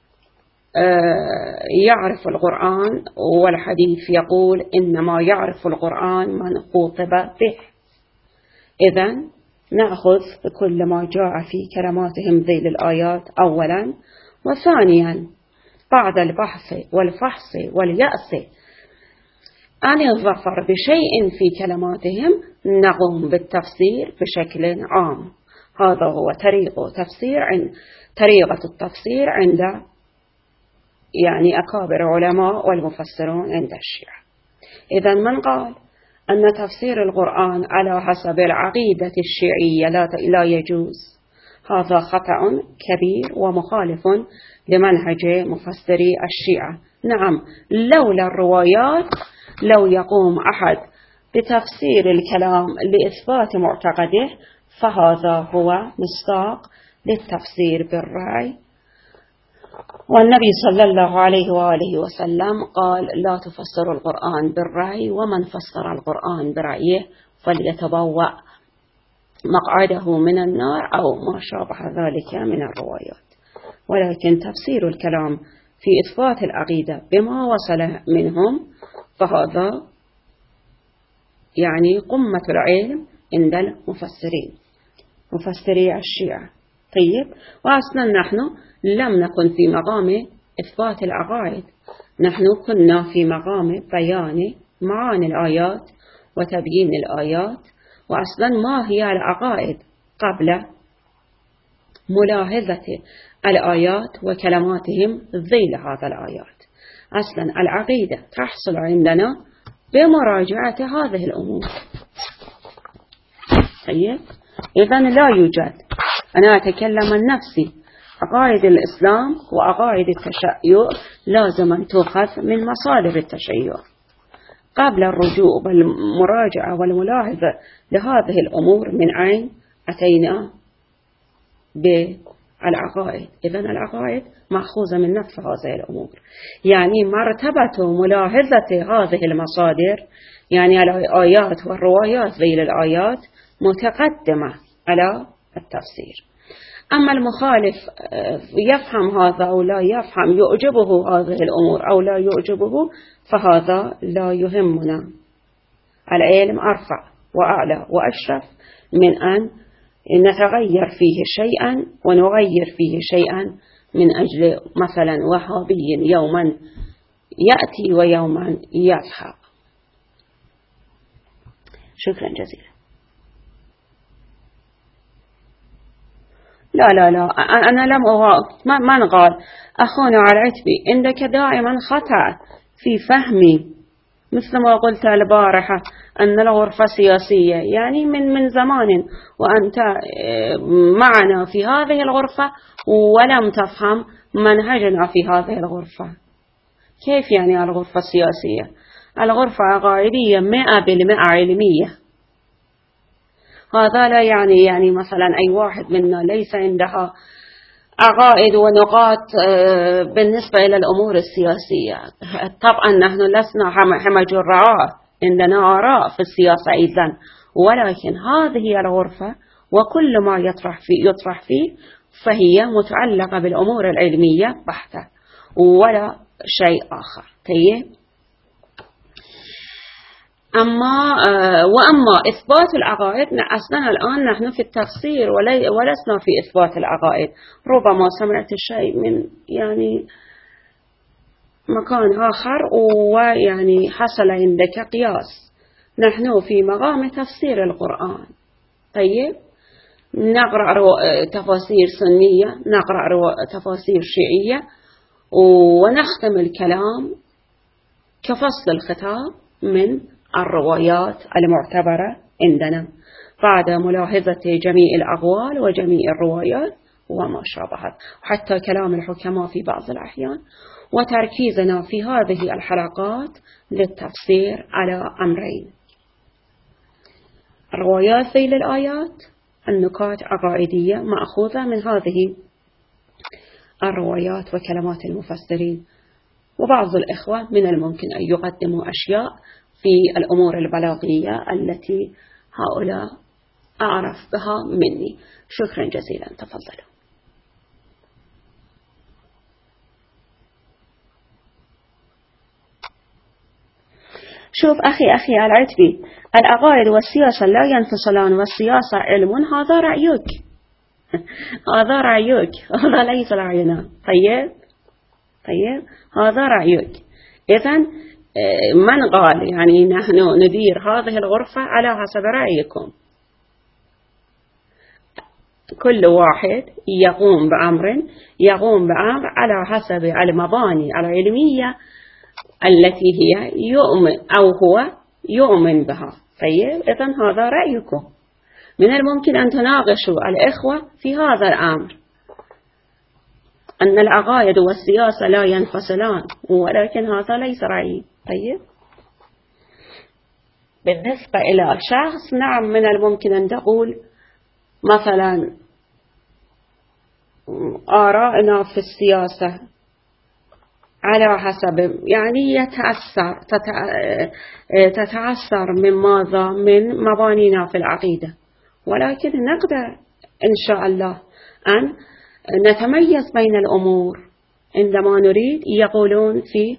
يعرف القرآن، والحديث يقول إنما يعرف القرآن من خوطب به. إذن نأخذ بكل ما جاء في كلماتهم ذيل الآيات أولا، وثانيا بعد البحث والفحص واليأس عن الظفر بشيء في كلماتهم نقوم بالتفسير بشكل عام. هذا هو طريق تفسير عند طريقة التفسير عند يعني أكابر علماء والمفسرون عند الشيعة. إذا من قال أن تفسير القرآن على حسب العقيدة الشيعية لا لا يجوز، هذا خطأ كبير ومخالف لمنهج مفسري الشيعة. نعم، لولا الروايات لو يقوم أحد بتفسير الكلام لإثبات معتقده، فهذا هو مصداق للتفسير بالرأي. والنبي صلى الله عليه وآله وسلم قال لا تفسر القرآن بالرأي، ومن فسر القرآن برأيه فليتبوأ مقعده من النار أو ما شابه ذلك من الروايات. ولكن تفسير الكلام في إثبات العقيدة بما وصل منهم فهذا يعني قمة العلم عند المفسرين مفسري الشيعة. طيب، وأصلا نحن لم نكن في مقام إثبات العقائد، نحن كنا في مقام بيان معاني الآيات وتبيين الآيات، وأصلا ما هي العقائد قبل ملاحظة الآيات وكلماتهم ذيل هذا الآيات. أصلا العقيدة تحصل عندنا بمراجعة هذه الأمور. طيب، إذن لا يوجد، أنا أتكلم عن نفسي، عقائد الإسلام وعقائد التشيع لازم أن تؤخذ من مصادر التشيع قبل الرجوع والمراجعة والملاحظة لهذه الأمور. من أين أتينا بالعقائد؟ إذن العقائد مأخوذة من نفس هذه الأمور، يعني مرتبة ملاحظة هذه المصادر، يعني الآيات والروايات ذيل الآيات متقدمة على التفسير. أما المخالف يفهم هذا أو لا يفهم، يعجبه هذه الأمور أو لا يعجبه، فهذا لا يهمنا. العلم أرفع وأعلى وأشرف من أن نتغير فيه شيئا ونغير فيه شيئا من أجل مثلا وهابي يوما يأتي ويوما يذهب. شكرا جزيلا. لا لا لا أنا لم أغاق. من قال؟ أخونا على العتبي عندك دائما خطأ في فهمي، مثل ما قلت البارحة أن الغرفة سياسية، يعني من من زمان وأنت معنا في هذه الغرفة ولم تفهم منهجنا في هذه الغرفة. كيف يعني الغرفة السياسية؟ الغرفة عقائدية مئة بالمئة علمية. هذا لا يعني يعني مثلا أي واحد منا ليس عندها عقائد ونقاط بالنسبة إلى الأمور السياسية. طبعا نحن لسنا حمج الرعاة، عندنا آراء في السياسة أيضا، ولكن هذه الغرفة وكل ما يطرح فيه, يطرح فيه فهي متعلقة بالأمور العلمية بحتة ولا شيء آخر. طيب، أما وأما إثبات العقائد، أصلا الآن نحن في التفسير ولسنا في إثبات العقائد. ربما سمعت الشيء من يعني مكان آخر ويعني حصل عندك قياس. نحن في مقام تفسير القرآن. طيب، نقرأ تفاسير سنية، نقرأ تفاسير شيعية، ونختم الكلام كفصل الخطاب من الروايات المعتبرة عندنا بعد ملاحظة جميع الأقوال وجميع الروايات وما شابهت، حتى كلام الحكماء في بعض الأحيان، وتركيزنا في هذه الحلقات للتفسير على أمرين: الروايات ذيل الآيات، النكات عقائدية مأخوذة من هذه الروايات وكلمات المفسرين. وبعض الإخوة من الممكن أن يقدموا أشياء في الأمور البلاغية التي هؤلاء أعرف بها مني. شكرا جزيلا، تفضلوا. شوف أخي أخي العتبي، العقائد والسياسة لا ينفصلان، والسياسة علم. هذا رأيك هذا رأيك هذا ليس رأينا. طيب طيب هذا رأيك. إذن من قال يعني نحن ندير هذه الغرفة على حسب رأيكم؟ كل واحد يقوم بأمر يقوم بأمر على حسب المباني العلمية التي هي يؤمن أو هو يؤمن بها. طيب، إذن هذا رأيكم. من الممكن أن تناقشوا الإخوة في هذا الأمر، أن العقائد والسياسة لا ينفصلان، ولكن هذا ليس رأيي. طيب، بالنسبة إلى شخص، نعم من الممكن أن تقول مثلا آراءنا في السياسة على حسب يعني يتأثر تتأثر من ماذا؟ من مبانينا في العقيدة، ولكن نقدر إن شاء الله أن نتميز بين الأمور عندما نريد. يقولون في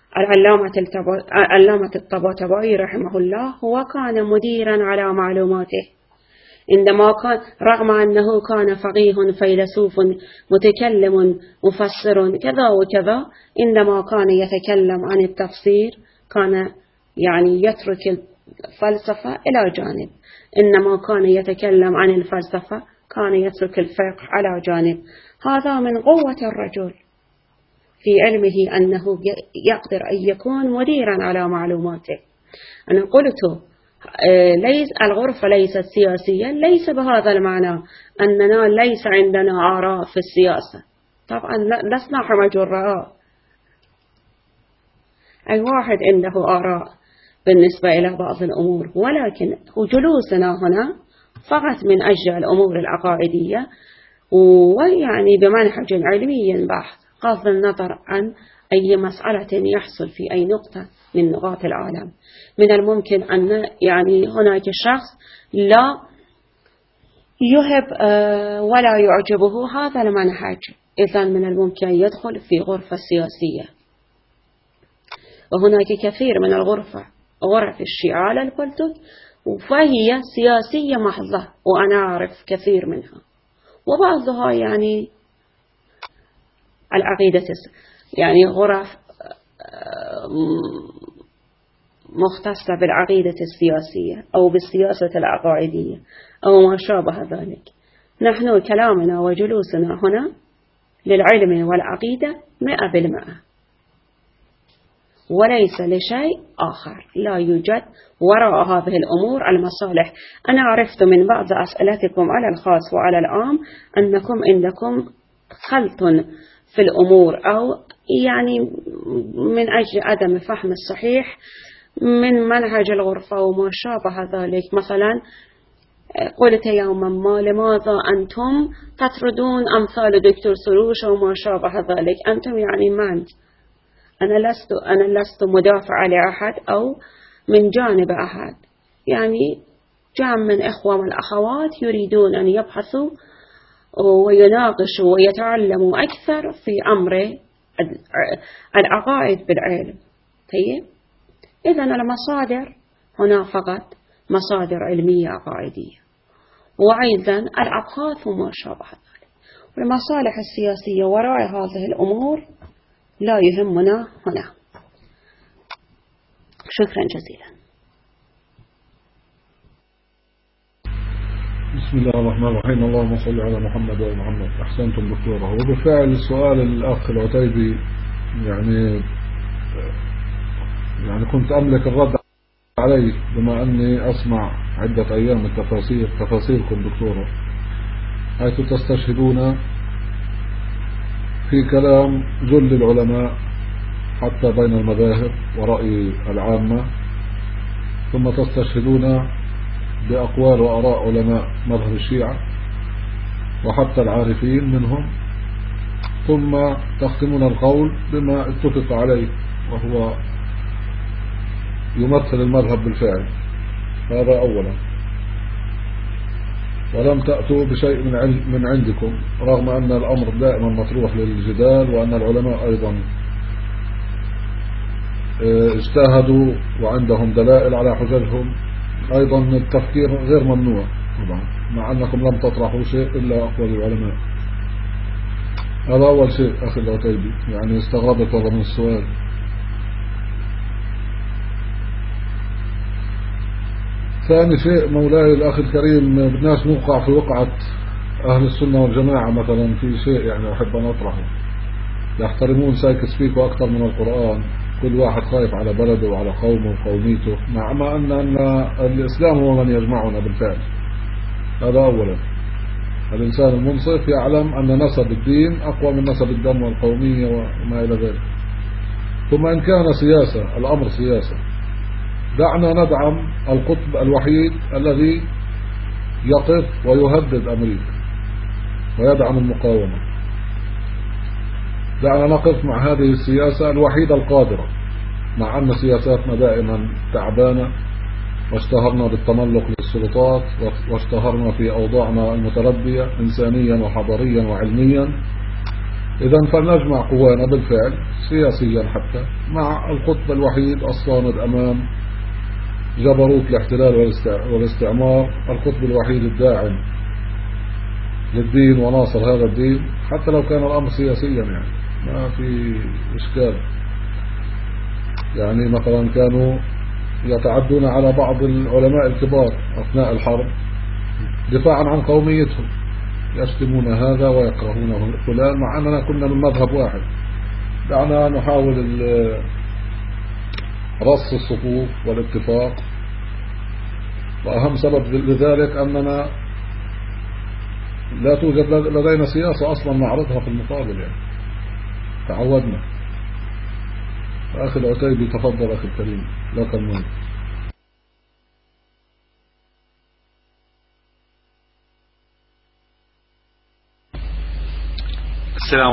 العلامة الطباطبائي رحمه الله، هو كان مديرا على معلوماته، عندما كان رغم أنه كان فقيه فيلسوف متكلم مفسر كذا وكذا، عندما كان يتكلم عن التفسير كان يعني يترك الفلسفة إلى جانب، إنما كان يتكلم عن الفلسفة كان يترك الفقه على جانب. هذا من قوة الرجل في علمه أنه يقدر أن يكون مديرا على معلوماته. أنا قلت ليس الغرفة ليست سياسية، ليس بهذا المعنى أننا ليس عندنا آراء في السياسة. طبعا لسنا حمج الرأى، أي واحد عنده آراء بالنسبة إلى بعض الأمور، ولكن جلوسنا هنا فقط من أجل الأمور العقائدية، ويعني بمنهج علمي بحث، بغض النظر عن أي مسألة يحصل في أي نقطة من نقاط العالم. من الممكن أن يعني هناك شخص لا يهب ولا يعجبه هذا المنهج، إذن من الممكن أن يدخل في غرفة سياسية. وهناك كثير من الغرفة غرف الشيعة على البلتوك فهي سياسية محضة، وأنا أعرف كثير منها، وبعضها يعني العقيدة يعني غرف مختصة بالعقيدة السياسية أو بالسياسة العقائدية أو ما شابه ذلك. نحن كلامنا وجلوسنا هنا للعلم والعقيدة مئة بالمئة، وليس لشيء آخر. لا يوجد وراء هذه الأمور المصالح. أنا عرفت من بعض أسئلتكم على الخاص وعلى العام أنكم عندكم خلط في الأمور، أو يعني من أجل عدم فهم الصحيح من منهج الغرفة وما شابه ذلك. مثلا قلت يوما ما لماذا أنتم تطردون أمثال دكتور سروش وما شابه ذلك؟ أنتم يعني من؟ أنا لست أنا لست مدافع لأحد أو من جانب أحد، يعني جمع من إخوة والأخوات يريدون أن يبحثوا ويناقشوا ويتعلموا أكثر في أمر العقائد بالعلم. طيب، إذن المصادر هنا فقط مصادر علمية عقائدية، وأيضا الأبحاث وما شابه ذلك. والمصالح السياسية وراء هذه الأمور لا يهمنا هنا. شكرا جزيلا. بسم الله الرحمن الرحيم. اللهم صل على محمد وعلى محمد. أحسنتم دكتورة. وبالفعل سؤال الأخ العتيبي يعني يعني كنت أملك الرد عليه بما أني أسمع عدة أيام التفاسير تفاسيركم دكتورة، حيث تستشهدون في كلام جل العلماء حتى بين المذاهب ورأي العامة، ثم تستشهدون بأقوال وآراء علماء مذهب الشيعة وحتى العارفين منهم، ثم تختمون القول بما اتفق عليه وهو يمثل المذهب بالفعل. هذا أولا. ولم تأتوا بشيء من عندكم رغم أن الأمر دائما مطروح للجدال، وأن العلماء أيضا اجتهدوا وعندهم دلائل على حججهم. أيضا التفكير غير ممنوع طبعا، مع أنكم لم تطرحوا شيء إلا أقوال العلماء. هذا أول شيء أخي العتيبي، يعني استغربت والله من السؤال. ثاني شيء مولاي الأخ الكريم، بدناش نوقع في وقعة أهل السنة والجماعة مثلا في شيء يعني أحب أن أطرحه. يحترمون سايكس بيكو أكثر من القرآن، كل واحد خايف على بلده وعلى قومه وقوميته، مع ما أن, أن الإسلام هو من يجمعنا بالفعل. هذا أولا. الإنسان المنصف يعلم أن نسب الدين أقوى من نسب الدم والقومية وما إلى ذلك. ثم إن كان سياسة، الأمر سياسة، دعنا ندعم القطب الوحيد الذي يقف ويهدد أمريكا ويدعم المقاومة. دعنا نقف مع هذه السياسة الوحيدة القادرة، مع أن سياساتنا دائما تعبانة، واشتهرنا بالتملق للسلطات، واشتهرنا في أوضاعنا المتردية إنسانيا وحضاريا وعلميا. إذن فلنجمع قوانا بالفعل سياسيا حتى مع القطب الوحيد الصامد أمام جبروت الاحتلال والاستعمار، القطب الوحيد الداعم للدين وناصر هذا الدين، حتى لو كان الأمر سياسيا يعني ما في إشكال. يعني مثلا كانوا يتعدون على بعض العلماء الكبار أثناء الحرب دفاعا عن قوميتهم، يشتمون هذا ويكرهون فلان، مع أننا كنا من مذهب واحد. دعنا نحاول رص الصفوف والاتفاق، وأهم سبب لذلك أننا لا توجد لدينا سياسة أصلا نعرضها في المقابل، يعني تعودنا. أخي العتيبي تفضل أخي الكريم، لك المهم. السلام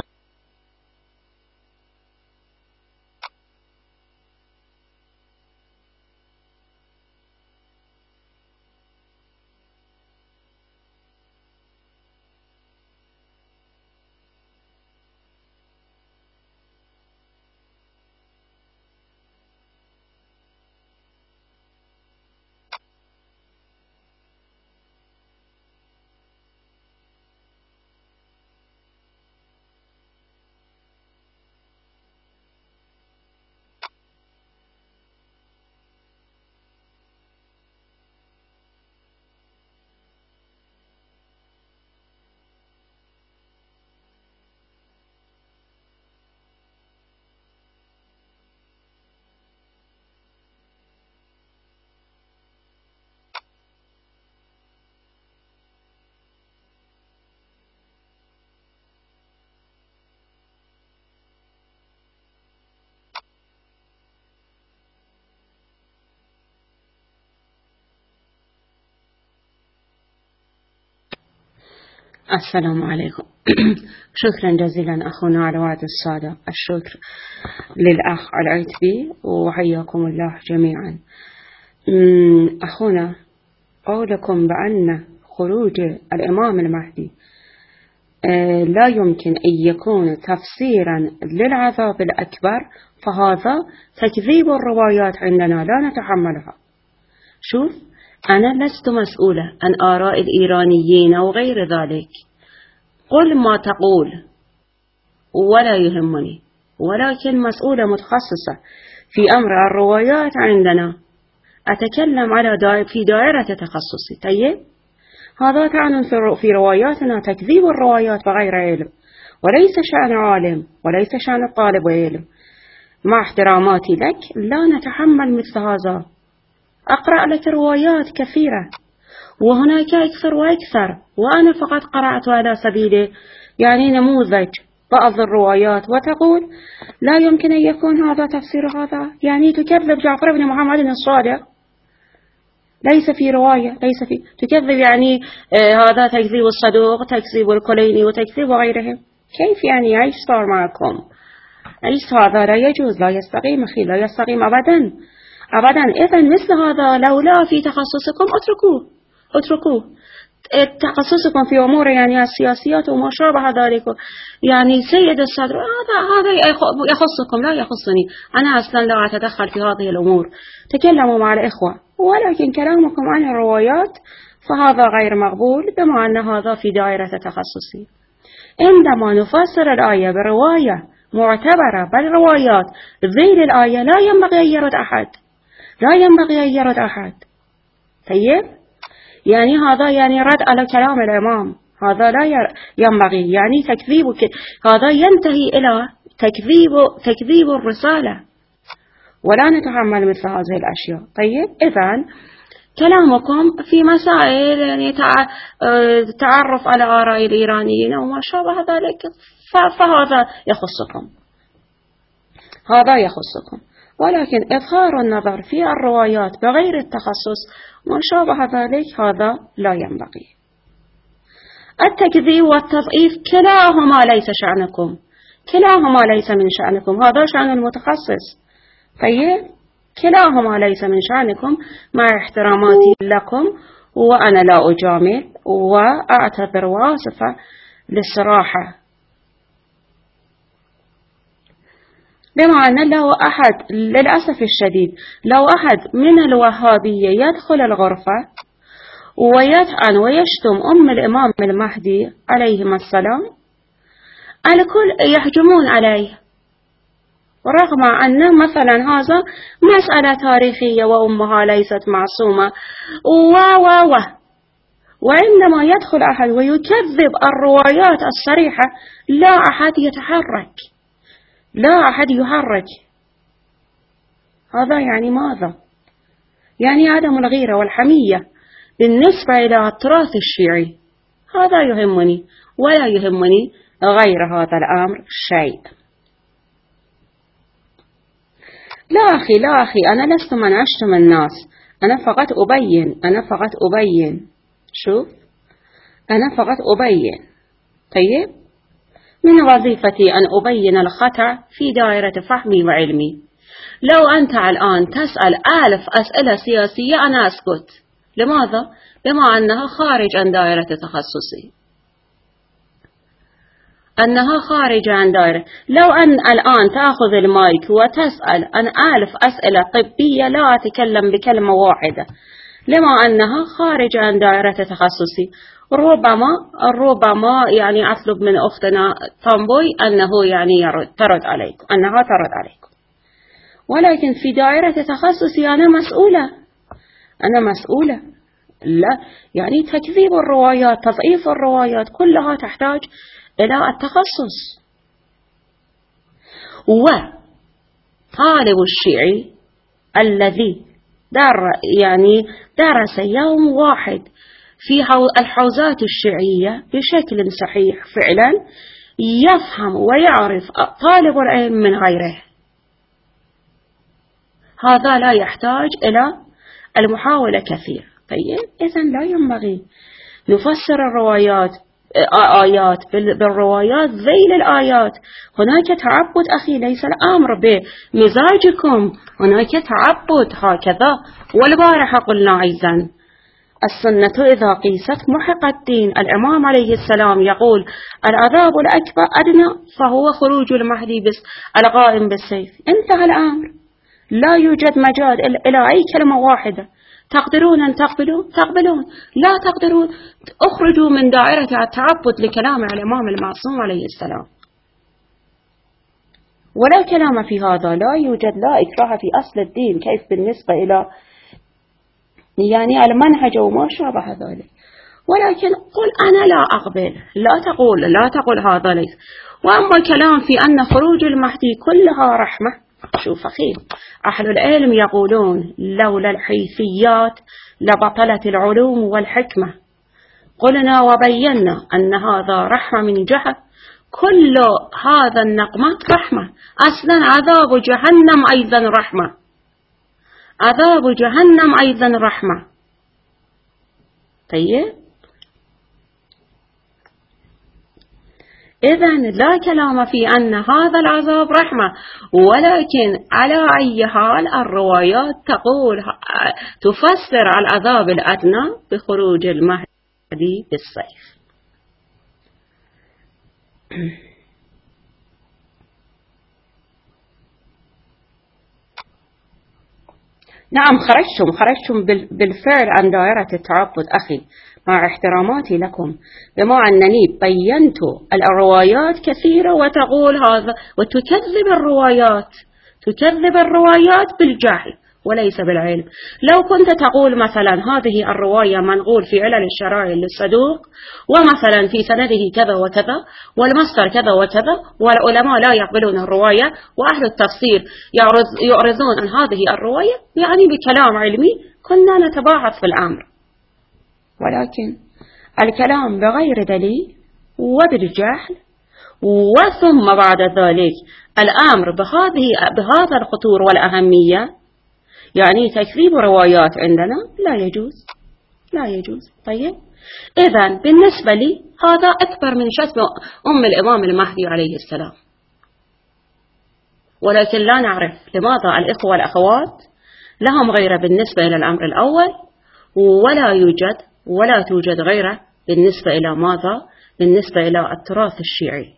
السلام عليكم. شكرا جزيلا أخونا رواد السادة. الشكر للأخ العتبي وحياكم الله جميعا. أخونا، قولكم بأن خروج الإمام المهدي لا يمكن أن يكون تفسيرا للعذاب الأكبر، فهذا تكذيب الروايات عندنا لا نتحملها. شوف، أنا لست مسؤولة عن آراء الإيرانيين أو غير ذلك، قل ما تقول ولا يهمني، ولكن مسؤولة متخصصة في أمر الروايات عندنا، أتكلم على دائر في دائرة تخصصي. طيب، هذا تعني في رواياتنا تكذيب الروايات بغير علم، وليس شأن عالم وليس شأن طالب علم. مع احتراماتي لك لا نتحمل مثل هذا. أقرأ لك روايات كثيرة وهناك أكثر وأكثر، وأنا فقط قرأت على سبيل يعني نموذج بعض الروايات، وتقول لا يمكن أن يكون هذا تفسير هذا، يعني تكذب جعفر بن محمد الصادق، ليس في رواية، ليس في تكذب يعني آه هذا تكذيب الصدوق، تكذيب الكليني وتكذيب غيرهم. كيف يعني؟ ايش صار معكم؟ ايش هذا؟ لا يجوز، لا يستقيم أخي، لا يستقيم أبدا أبدا. إذا مثل هذا لولا في تخصصكم اتركوه اتركوه تخصصكم في أمور يعني السياسيات وما شابه ذلك، يعني سيد الصدر هذا هذا يخصكم لا يخصني، أنا أصلا لا أتدخل في هذه الأمور. تكلموا مع الإخوة، ولكن كلامكم عن الروايات فهذا غير مقبول، بما أن هذا في دائرة تخصصي. عندما نفسر الآية برواية معتبرة بالروايات ذيل الآية لا ينبغي أن يرد أحد، لا ينبغي أن يرد أحد. طيب، يعني هذا يعني رد على كلام الإمام، هذا لا ينبغي، يعني تكذيب، هذا ينتهي إلى تكذيب تكذيب الرسالة، ولا نتحمل مثل هذه الأشياء. طيب، إذن كلامكم في مسائل يعني تعرف على آراء الإيرانيين وما شابه ذلك فهذا يخصكم، هذا يخصكم، ولكن إظهار النظر في الروايات بغير التخصص وما شابه ذلك هذا لا ينبغي. التكذيب والتضعيف كلاهما ليس شأنكم، كلاهما ليس من شأنكم، هذا شأن المتخصص. طيب، كلاهما ليس من شأنكم، مع احتراماتي لكم، وأنا لا أجامل وأعتذر وآسفة للصراحة، بما أن لو أحد للأسف الشديد لو أحد من الوهابية يدخل الغرفة ويطعن ويشتم أم الإمام المهدي عليهما السلام، الكل يهجمون عليه، رغم أن مثلا هذا مسألة تاريخية وأمها ليست معصومة و و و وعندما يدخل أحد ويكذب الروايات الصريحة لا أحد يتحرك، لا أحد يحرك. هذا يعني ماذا؟ يعني عدم الغيرة والحمية بالنسبة إلى التراث الشيعي. هذا يهمني ولا يهمني غير هذا الأمر شيء. لا أخي لا أخي أنا لست من أشتم الناس، أنا فقط أبين أنا فقط أبين شوف أنا فقط أبين. طيب، من وظيفتي أن أبين الخطأ في دائرة فهمي وعلمي. لو أنت الآن تسأل ألف أسئلة سياسية أنا أسكت. لماذا؟ بما أنها خارج عن دائرة تخصصي، أنها خارج عن دائرة. لو أن الآن تأخذ المايك وتسأل عن ألف أسئلة طبية لا أتكلم بكلمة واحدة، لما أنها خارج عن دائرة تخصصي. ربما ربما يعني أطلب من أختنا طنبوي أنه يعني يرد ترد عليكم أنها ترد عليكم، ولكن في دائرة تخصصي أنا مسؤولة أنا مسؤولة لا يعني تكذيب الروايات، تضعيف الروايات كلها تحتاج إلى التخصص. وطالب الشيعي الذي در يعني درس يوم واحد في الحوزات الشيعية بشكل صحيح فعلا يفهم ويعرف طالب العلم من غيره، هذا لا يحتاج إلى المحاولة كثير. طيب، إذن لا ينبغي نفسر الروايات آيات بالروايات ذيل الآيات. هناك تعبد أخي، ليس الأمر بمزاجكم، هناك تعبد هكذا. والبارحة قلنا أيضا السنة إذا قيست محق الدين. الإمام عليه السلام يقول العذاب الأكبر أدنى فهو خروج المهدي بس القائم بالسيف. انتهى الأمر، لا يوجد مجال إلى أي كلمة واحدة. تقدرون أن تقبلوا تقبلون، لا تقدرون اخرجوا من دائرة التعبد لكلام الإمام المعصوم عليه السلام. ولا كلام في هذا، لا يوجد لا إكراه في أصل الدين. كيف بالنسبة إلى يعني المنهج وما شابه ذلك؟ ولكن قل أنا لا أقبل، لا تقول لا تقول هذا ليس. وأما كلام في أن خروج المهدي كلها رحمة، شوف أخي، أهل العلم يقولون لولا الحيثيات لبطلت العلوم والحكمة. قلنا وبينا أن هذا رحمة من جهة، كل هذا النقمة رحمة. أصلا عذاب جهنم أيضا رحمة، عذاب جهنم أيضا رحمة. طيب إذن لا كلام في أن هذا العذاب رحمة، ولكن على أي حال الروايات تقول تفسر العذاب الأدنى بخروج المهدي بالسيف. نعم خرجتم خرجتم بالفعل عن دائرة التعبد أخي، مع احتراماتي لكم، بما أنني بينت الروايات كثيرة وتقول هذا وتكذب الروايات، تكذب الروايات بالجهل وليس بالعلم. لو كنت تقول مثلا هذه الرواية منقول في علل الشرائع للصدوق، ومثلا في سنده كذا وكذا، والمصدر كذا وكذا، والعلماء لا يقبلون الرواية، وأهل التفسير يعرضون عن هذه الرواية، يعني بكلام علمي كنا نتباحث في الأمر. ولكن الكلام بغير دليل وبالجهل، وثم بعد ذلك الأمر بهذه بهذا الخطور والأهمية، يعني تكذيب روايات عندنا لا يجوز لا يجوز. طيب إذن بالنسبة لي هذا أكبر من شتم أم الإمام المهدي عليه السلام. ولكن لا نعرف لماذا الإخوة والأخوات لهم غيرة بالنسبة إلى الأمر الأول، ولا يوجد ولا توجد غيره بالنسبة إلى ماذا؟ بالنسبة إلى التراث الشيعي.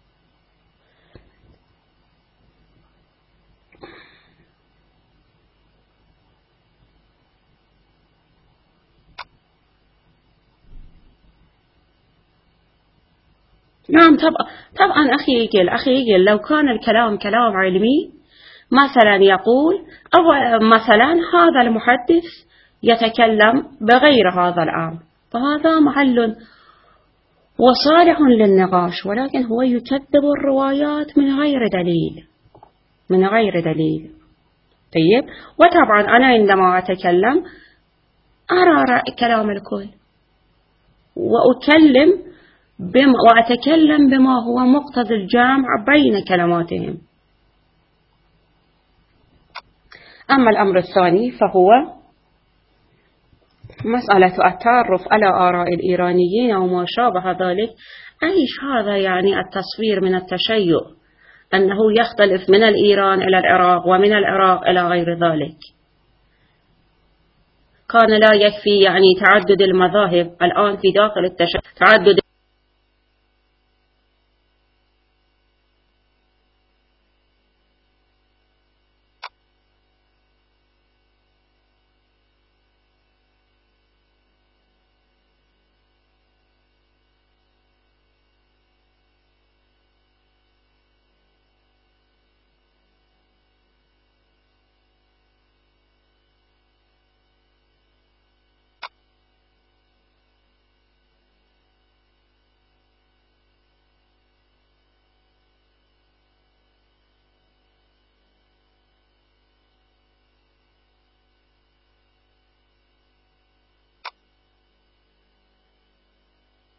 نعم طبعا طبعا أخي يقل أخي يقل لو كان الكلام كلام علمي، مثلا يقول أو مثلا هذا المحدث يتكلم بغير هذا الأمر، فهذا محل وصالح للنقاش، ولكن هو يكذب الروايات من غير دليل من غير دليل. طيب وطبعا أنا عندما أتكلم أرى كلام الكل، وأكلم بما وأتكلم بما هو مقتضى الجمع بين كلماتهم. أما الأمر الثاني فهو مسألة التعرف على آراء الإيرانيين وما شابه ذلك. أيش هذا يعني التصوير من التشيع، أنه يختلف من الإيران إلى العراق ومن العراق إلى غير ذلك. كان لا يكفي يعني تعدد المذاهب الآن في داخل التشيع، تعدد